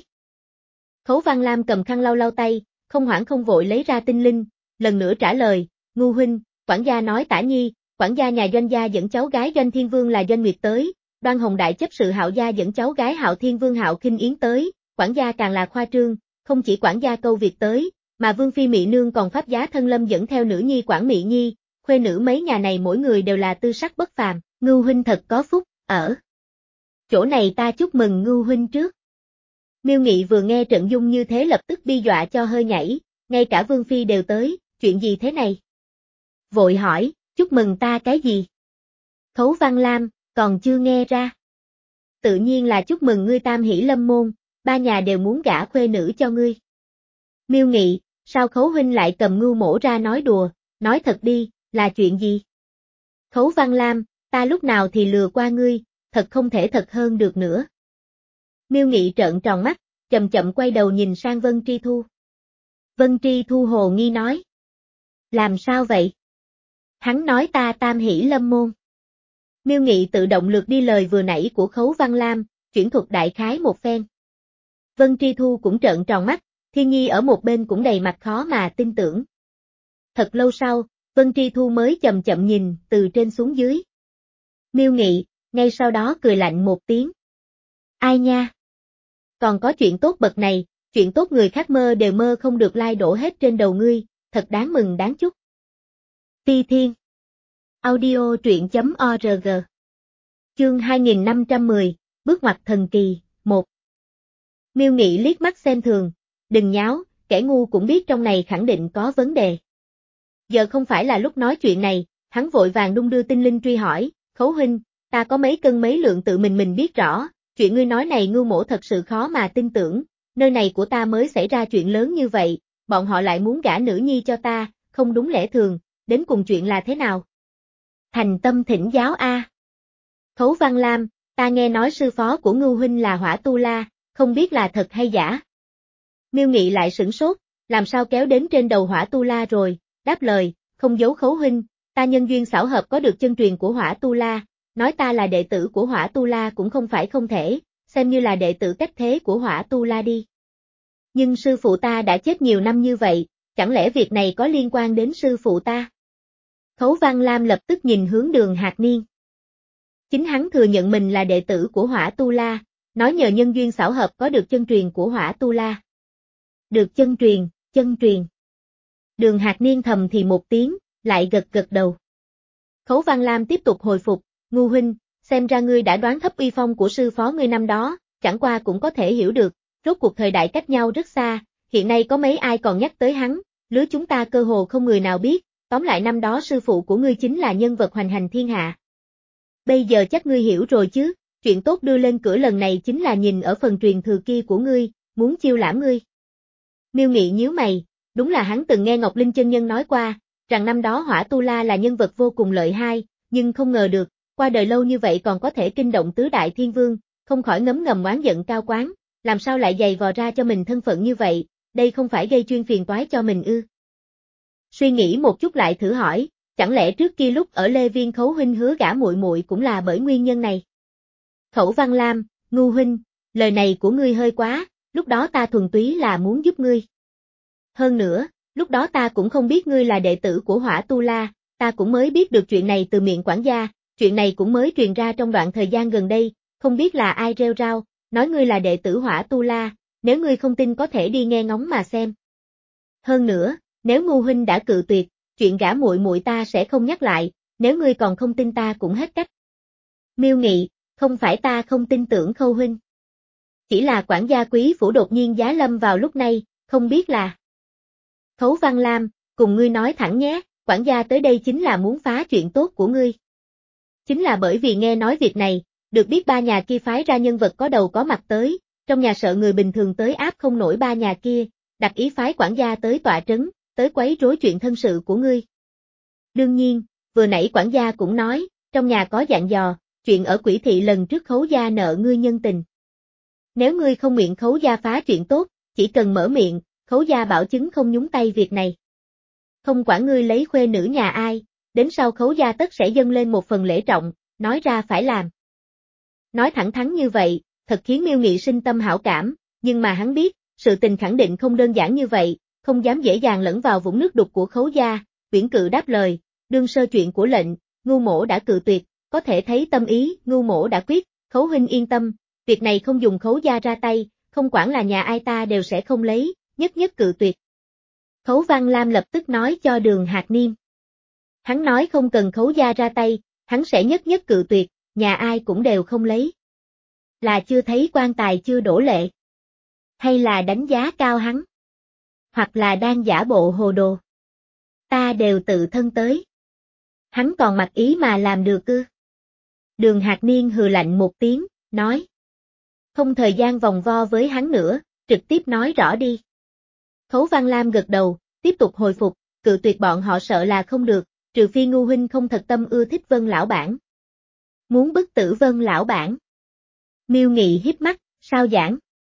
Khấu Văn Lam cầm khăn lau lau tay, không hoảng không vội lấy ra tinh linh, lần nữa trả lời, Ngu huynh, quản gia nói Tả Nhi, quản gia nhà doanh gia dẫn cháu gái Doanh Thiên Vương là Doanh Nguyệt tới, Đoan Hồng đại chấp sự Hạo gia dẫn cháu gái Hạo Thiên Vương Hạo Khinh Yến tới, quản gia càng là khoa trương, không chỉ quản gia câu việc tới, mà Vương phi Mị nương còn pháp giá thân lâm dẫn theo nữ nhi quản Mị Nhi, khuê nữ mấy nhà này mỗi người đều là tư sắc bất phàm, Ngưu huynh thật có phúc, ở chỗ này ta chúc mừng Ngưu huynh trước. Miêu Nghị vừa nghe trận dung như thế lập tức bi dọa cho hơi nhảy, ngay cả Vương phi đều tới, chuyện gì thế này? Vội hỏi, chúc mừng ta cái gì? Khấu Văn Lam, còn chưa nghe ra. Tự nhiên là chúc mừng ngươi tam hỷ lâm môn, ba nhà đều muốn gả khuê nữ cho ngươi. Miêu Nghị, sao Khấu huynh lại cầm Ngưu mổ ra nói đùa, nói thật đi, là chuyện gì? Khấu Văn Lam, ta lúc nào thì lừa qua ngươi, thật không thể thật hơn được nữa. Miêu Nghị trợn tròn mắt, chậm chậm quay đầu nhìn sang Vân Tri Thu. Vân Tri Thu hồ nghi nói. Làm sao vậy? Hắn nói ta tam hỷ lâm môn. Miêu Nghị tự động lược đi lời vừa nãy của Khấu Văn Lam, chuyển thuật đại khái một phen. Vân Tri Thu cũng trợn tròn mắt, Thiên Nhi ở một bên cũng đầy mặt khó mà tin tưởng. Thật lâu sau, Vân Tri Thu mới chậm chậm nhìn từ trên xuống dưới. Miêu Nghị, ngay sau đó cười lạnh một tiếng. Ai nha? Còn có chuyện tốt bậc này, chuyện tốt người khác mơ đều mơ không được lai đổ hết trên đầu ngươi, thật đáng mừng đáng chúc. Ti Thiên Audio truyện.org Chương hai nghìn năm trăm mười, Bước ngoặt thần kỳ, một. Miêu Nghị liếc mắt xem thường, đừng nháo, kẻ ngu cũng biết trong này khẳng định có vấn đề. Giờ không phải là lúc nói chuyện này, hắn vội vàng đung đưa tinh linh truy hỏi, Khấu huynh, ta có mấy cân mấy lượng tự mình mình biết rõ, chuyện ngươi nói này Ngưu Mỗ thật sự khó mà tin tưởng, nơi này của ta mới xảy ra chuyện lớn như vậy, bọn họ lại muốn gả nữ nhi cho ta, không đúng lẽ thường, đến cùng chuyện là thế nào? Thành tâm thỉnh giáo a. Khấu Văn Lam, ta nghe nói sư phó của Ngưu huynh là Hỏa Tu La, không biết là thật hay giả. Miêu Nghị lại sửng sốt, làm sao kéo đến trên đầu Hỏa Tu La rồi, đáp lời, không giấu Khấu huynh, ta nhân duyên xảo hợp có được chân truyền của Hỏa Tu La, nói ta là đệ tử của Hỏa Tu La cũng không phải không thể, xem như là đệ tử cách thế của Hỏa Tu La đi. Nhưng sư phụ ta đã chết nhiều năm như vậy, chẳng lẽ việc này có liên quan đến sư phụ ta? Khấu Văn Lam lập tức nhìn hướng Đường Hạc Niên. Chính hắn thừa nhận mình là đệ tử của Hỏa Tu La, nói nhờ nhân duyên xảo hợp có được chân truyền của Hỏa Tu La. Được chân truyền, chân truyền. Đường Hạc Niên thầm thì một tiếng, lại gật gật đầu. Khấu Văn Lam tiếp tục hồi phục, Ngưu huynh, xem ra ngươi đã đoán thấp uy phong của sư phó ngươi năm đó, chẳng qua cũng có thể hiểu được, rốt cuộc thời đại cách nhau rất xa, hiện nay có mấy ai còn nhắc tới hắn, lứa chúng ta cơ hồ không người nào biết, tóm lại năm đó sư phụ của ngươi chính là nhân vật hoành hành thiên hạ. Bây giờ chắc ngươi hiểu rồi chứ, chuyện tốt đưa lên cửa lần này chính là nhìn ở phần truyền thừa kia của ngươi, muốn chiêu lãm ngươi. Miêu Nghị nhíu mày, đúng là hắn từng nghe Ngọc Linh chân nhân nói qua, rằng năm đó Hỏa Tu La là nhân vật vô cùng lợi hại, nhưng không ngờ được, qua đời lâu như vậy còn có thể kinh động tứ đại thiên vương, không khỏi ngấm ngầm oán giận cao quán, làm sao lại giày vò ra cho mình thân phận như vậy, đây không phải gây chuyên phiền toái cho mình ư. Suy nghĩ một chút lại thử hỏi, chẳng lẽ trước kia lúc ở Lê Viên Khấu huynh hứa gả muội muội cũng là bởi nguyên nhân này? Khẩu Văn Lam, Ngưu huynh, lời này của ngươi hơi quá, lúc đó ta thuần túy là muốn giúp ngươi. Hơn nữa, lúc đó ta cũng không biết ngươi là đệ tử của Hỏa Tu La, ta cũng mới biết được chuyện này từ miệng quản gia, chuyện này cũng mới truyền ra trong đoạn thời gian gần đây, không biết là ai rêu rao, nói ngươi là đệ tử Hỏa Tu La, nếu ngươi không tin có thể đi nghe ngóng mà xem. Hơn nữa, nếu Ngưu huynh đã cự tuyệt, chuyện gả muội muội ta sẽ không nhắc lại, nếu ngươi còn không tin ta cũng hết cách. Miêu Nghị, không phải ta không tin tưởng Khâu huynh. Chỉ là quản gia quý phủ đột nhiên giá lâm vào lúc này, không biết là. Khấu Văn Lam, cùng ngươi nói thẳng nhé, quản gia tới đây chính là muốn phá chuyện tốt của ngươi. Chính là bởi vì nghe nói việc này, được biết ba nhà kia phái ra nhân vật có đầu có mặt tới, trong nhà sợ người bình thường tới áp không nổi ba nhà kia, đặt ý phái quản gia tới tọa trấn, tới quấy rối chuyện thân sự của ngươi. Đương nhiên, vừa nãy quản gia cũng nói, trong nhà có dặn dò, chuyện ở Quỷ Thị lần trước Khấu gia nợ ngươi nhân tình. Nếu ngươi không nguyện Khấu gia phá chuyện tốt, chỉ cần mở miệng, Khấu gia bảo chứng không nhúng tay việc này. Không quản ngươi lấy khuê nữ nhà ai, đến sau Khấu gia tất sẽ dâng lên một phần lễ trọng, nói ra phải làm. Nói thẳng thắn như vậy, thật khiến Miêu Nghị sinh tâm hảo cảm, nhưng mà hắn biết, sự tình khẳng định không đơn giản như vậy, không dám dễ dàng lẫn vào vũng nước đục của Khấu gia, uyển cự đáp lời, đương sơ chuyện của lệnh, Ngưu Mỗ đã cự tuyệt, có thể thấy tâm ý, Ngưu Mỗ đã quyết, Khấu huynh yên tâm, việc này không dùng Khấu gia ra tay, không quản là nhà ai ta đều sẽ không lấy, nhất nhất cự tuyệt. Khấu Văn Lam lập tức nói cho Đường Hạc Niên. Hắn nói không cần Khấu gia ra tay, hắn sẽ nhất nhất cự tuyệt, nhà ai cũng đều không lấy. Là chưa thấy quan tài chưa đổ lệ. Hay là đánh giá cao hắn. Hoặc là đang giả bộ hồ đồ. Ta đều tự thân tới. Hắn còn mặc ý mà làm được ư. Đường Hạc Niên hừ lạnh một tiếng, nói. Không thời gian vòng vo với hắn nữa, trực tiếp nói rõ đi. Khấu Văn Lam gật đầu, tiếp tục hồi phục, cự tuyệt bọn họ sợ là không được, trừ phi Ngưu huynh không thật tâm ưa thích Vân lão bản. Muốn bức tử Vân lão bản. Miêu Nghị híp mắt, sao giảng?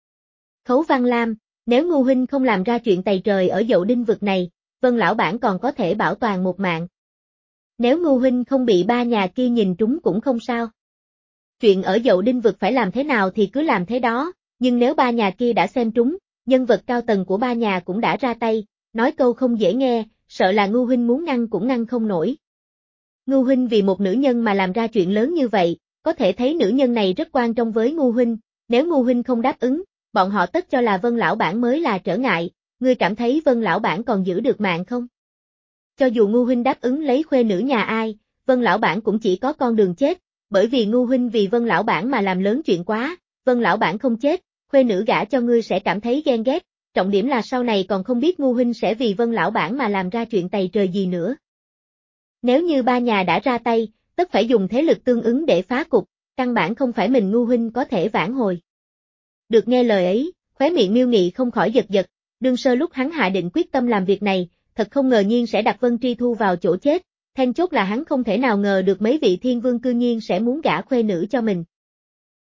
Khấu Văn Lam, nếu Ngưu huynh không làm ra chuyện tày trời ở Dậu Đinh vực này, Vân lão bản còn có thể bảo toàn một mạng. Nếu Ngưu huynh không bị ba nhà kia nhìn trúng cũng không sao. Chuyện ở Dậu Đinh vực phải làm thế nào thì cứ làm thế đó, nhưng nếu ba nhà kia đã xem trúng, nhân vật cao tầng của ba nhà cũng đã ra tay, nói câu không dễ nghe, sợ là Ngưu huynh muốn ngăn cũng ngăn không nổi. Ngưu huynh vì một nữ nhân mà làm ra chuyện lớn như vậy, có thể thấy nữ nhân này rất quan trọng với Ngưu huynh, nếu Ngưu huynh không đáp ứng, bọn họ tất cho là Vân lão bản mới là trở ngại, ngươi cảm thấy Vân lão bản còn giữ được mạng không? Cho dù Ngưu huynh đáp ứng lấy khuê nữ nhà ai, Vân lão bản cũng chỉ có con đường chết, bởi vì Ngưu huynh vì Vân lão bản mà làm lớn chuyện quá, Vân lão bản không chết, khuê nữ gả cho ngươi sẽ cảm thấy ghen ghét, trọng điểm là sau này còn không biết Ngưu huynh sẽ vì Vân lão bản mà làm ra chuyện tày trời gì nữa. Nếu như ba nhà đã ra tay, tất phải dùng thế lực tương ứng để phá cục, căn bản không phải mình Ngưu huynh có thể vãn hồi. Được nghe lời ấy, khóe miệng Miêu Nghị không khỏi giật giật, đương sơ lúc hắn hạ định quyết tâm làm việc này, thật không ngờ nhiên sẽ đặt Vân Tri Thu vào chỗ chết, then chốt là hắn không thể nào ngờ được mấy vị thiên vương cư nhiên sẽ muốn gả khuê nữ cho mình.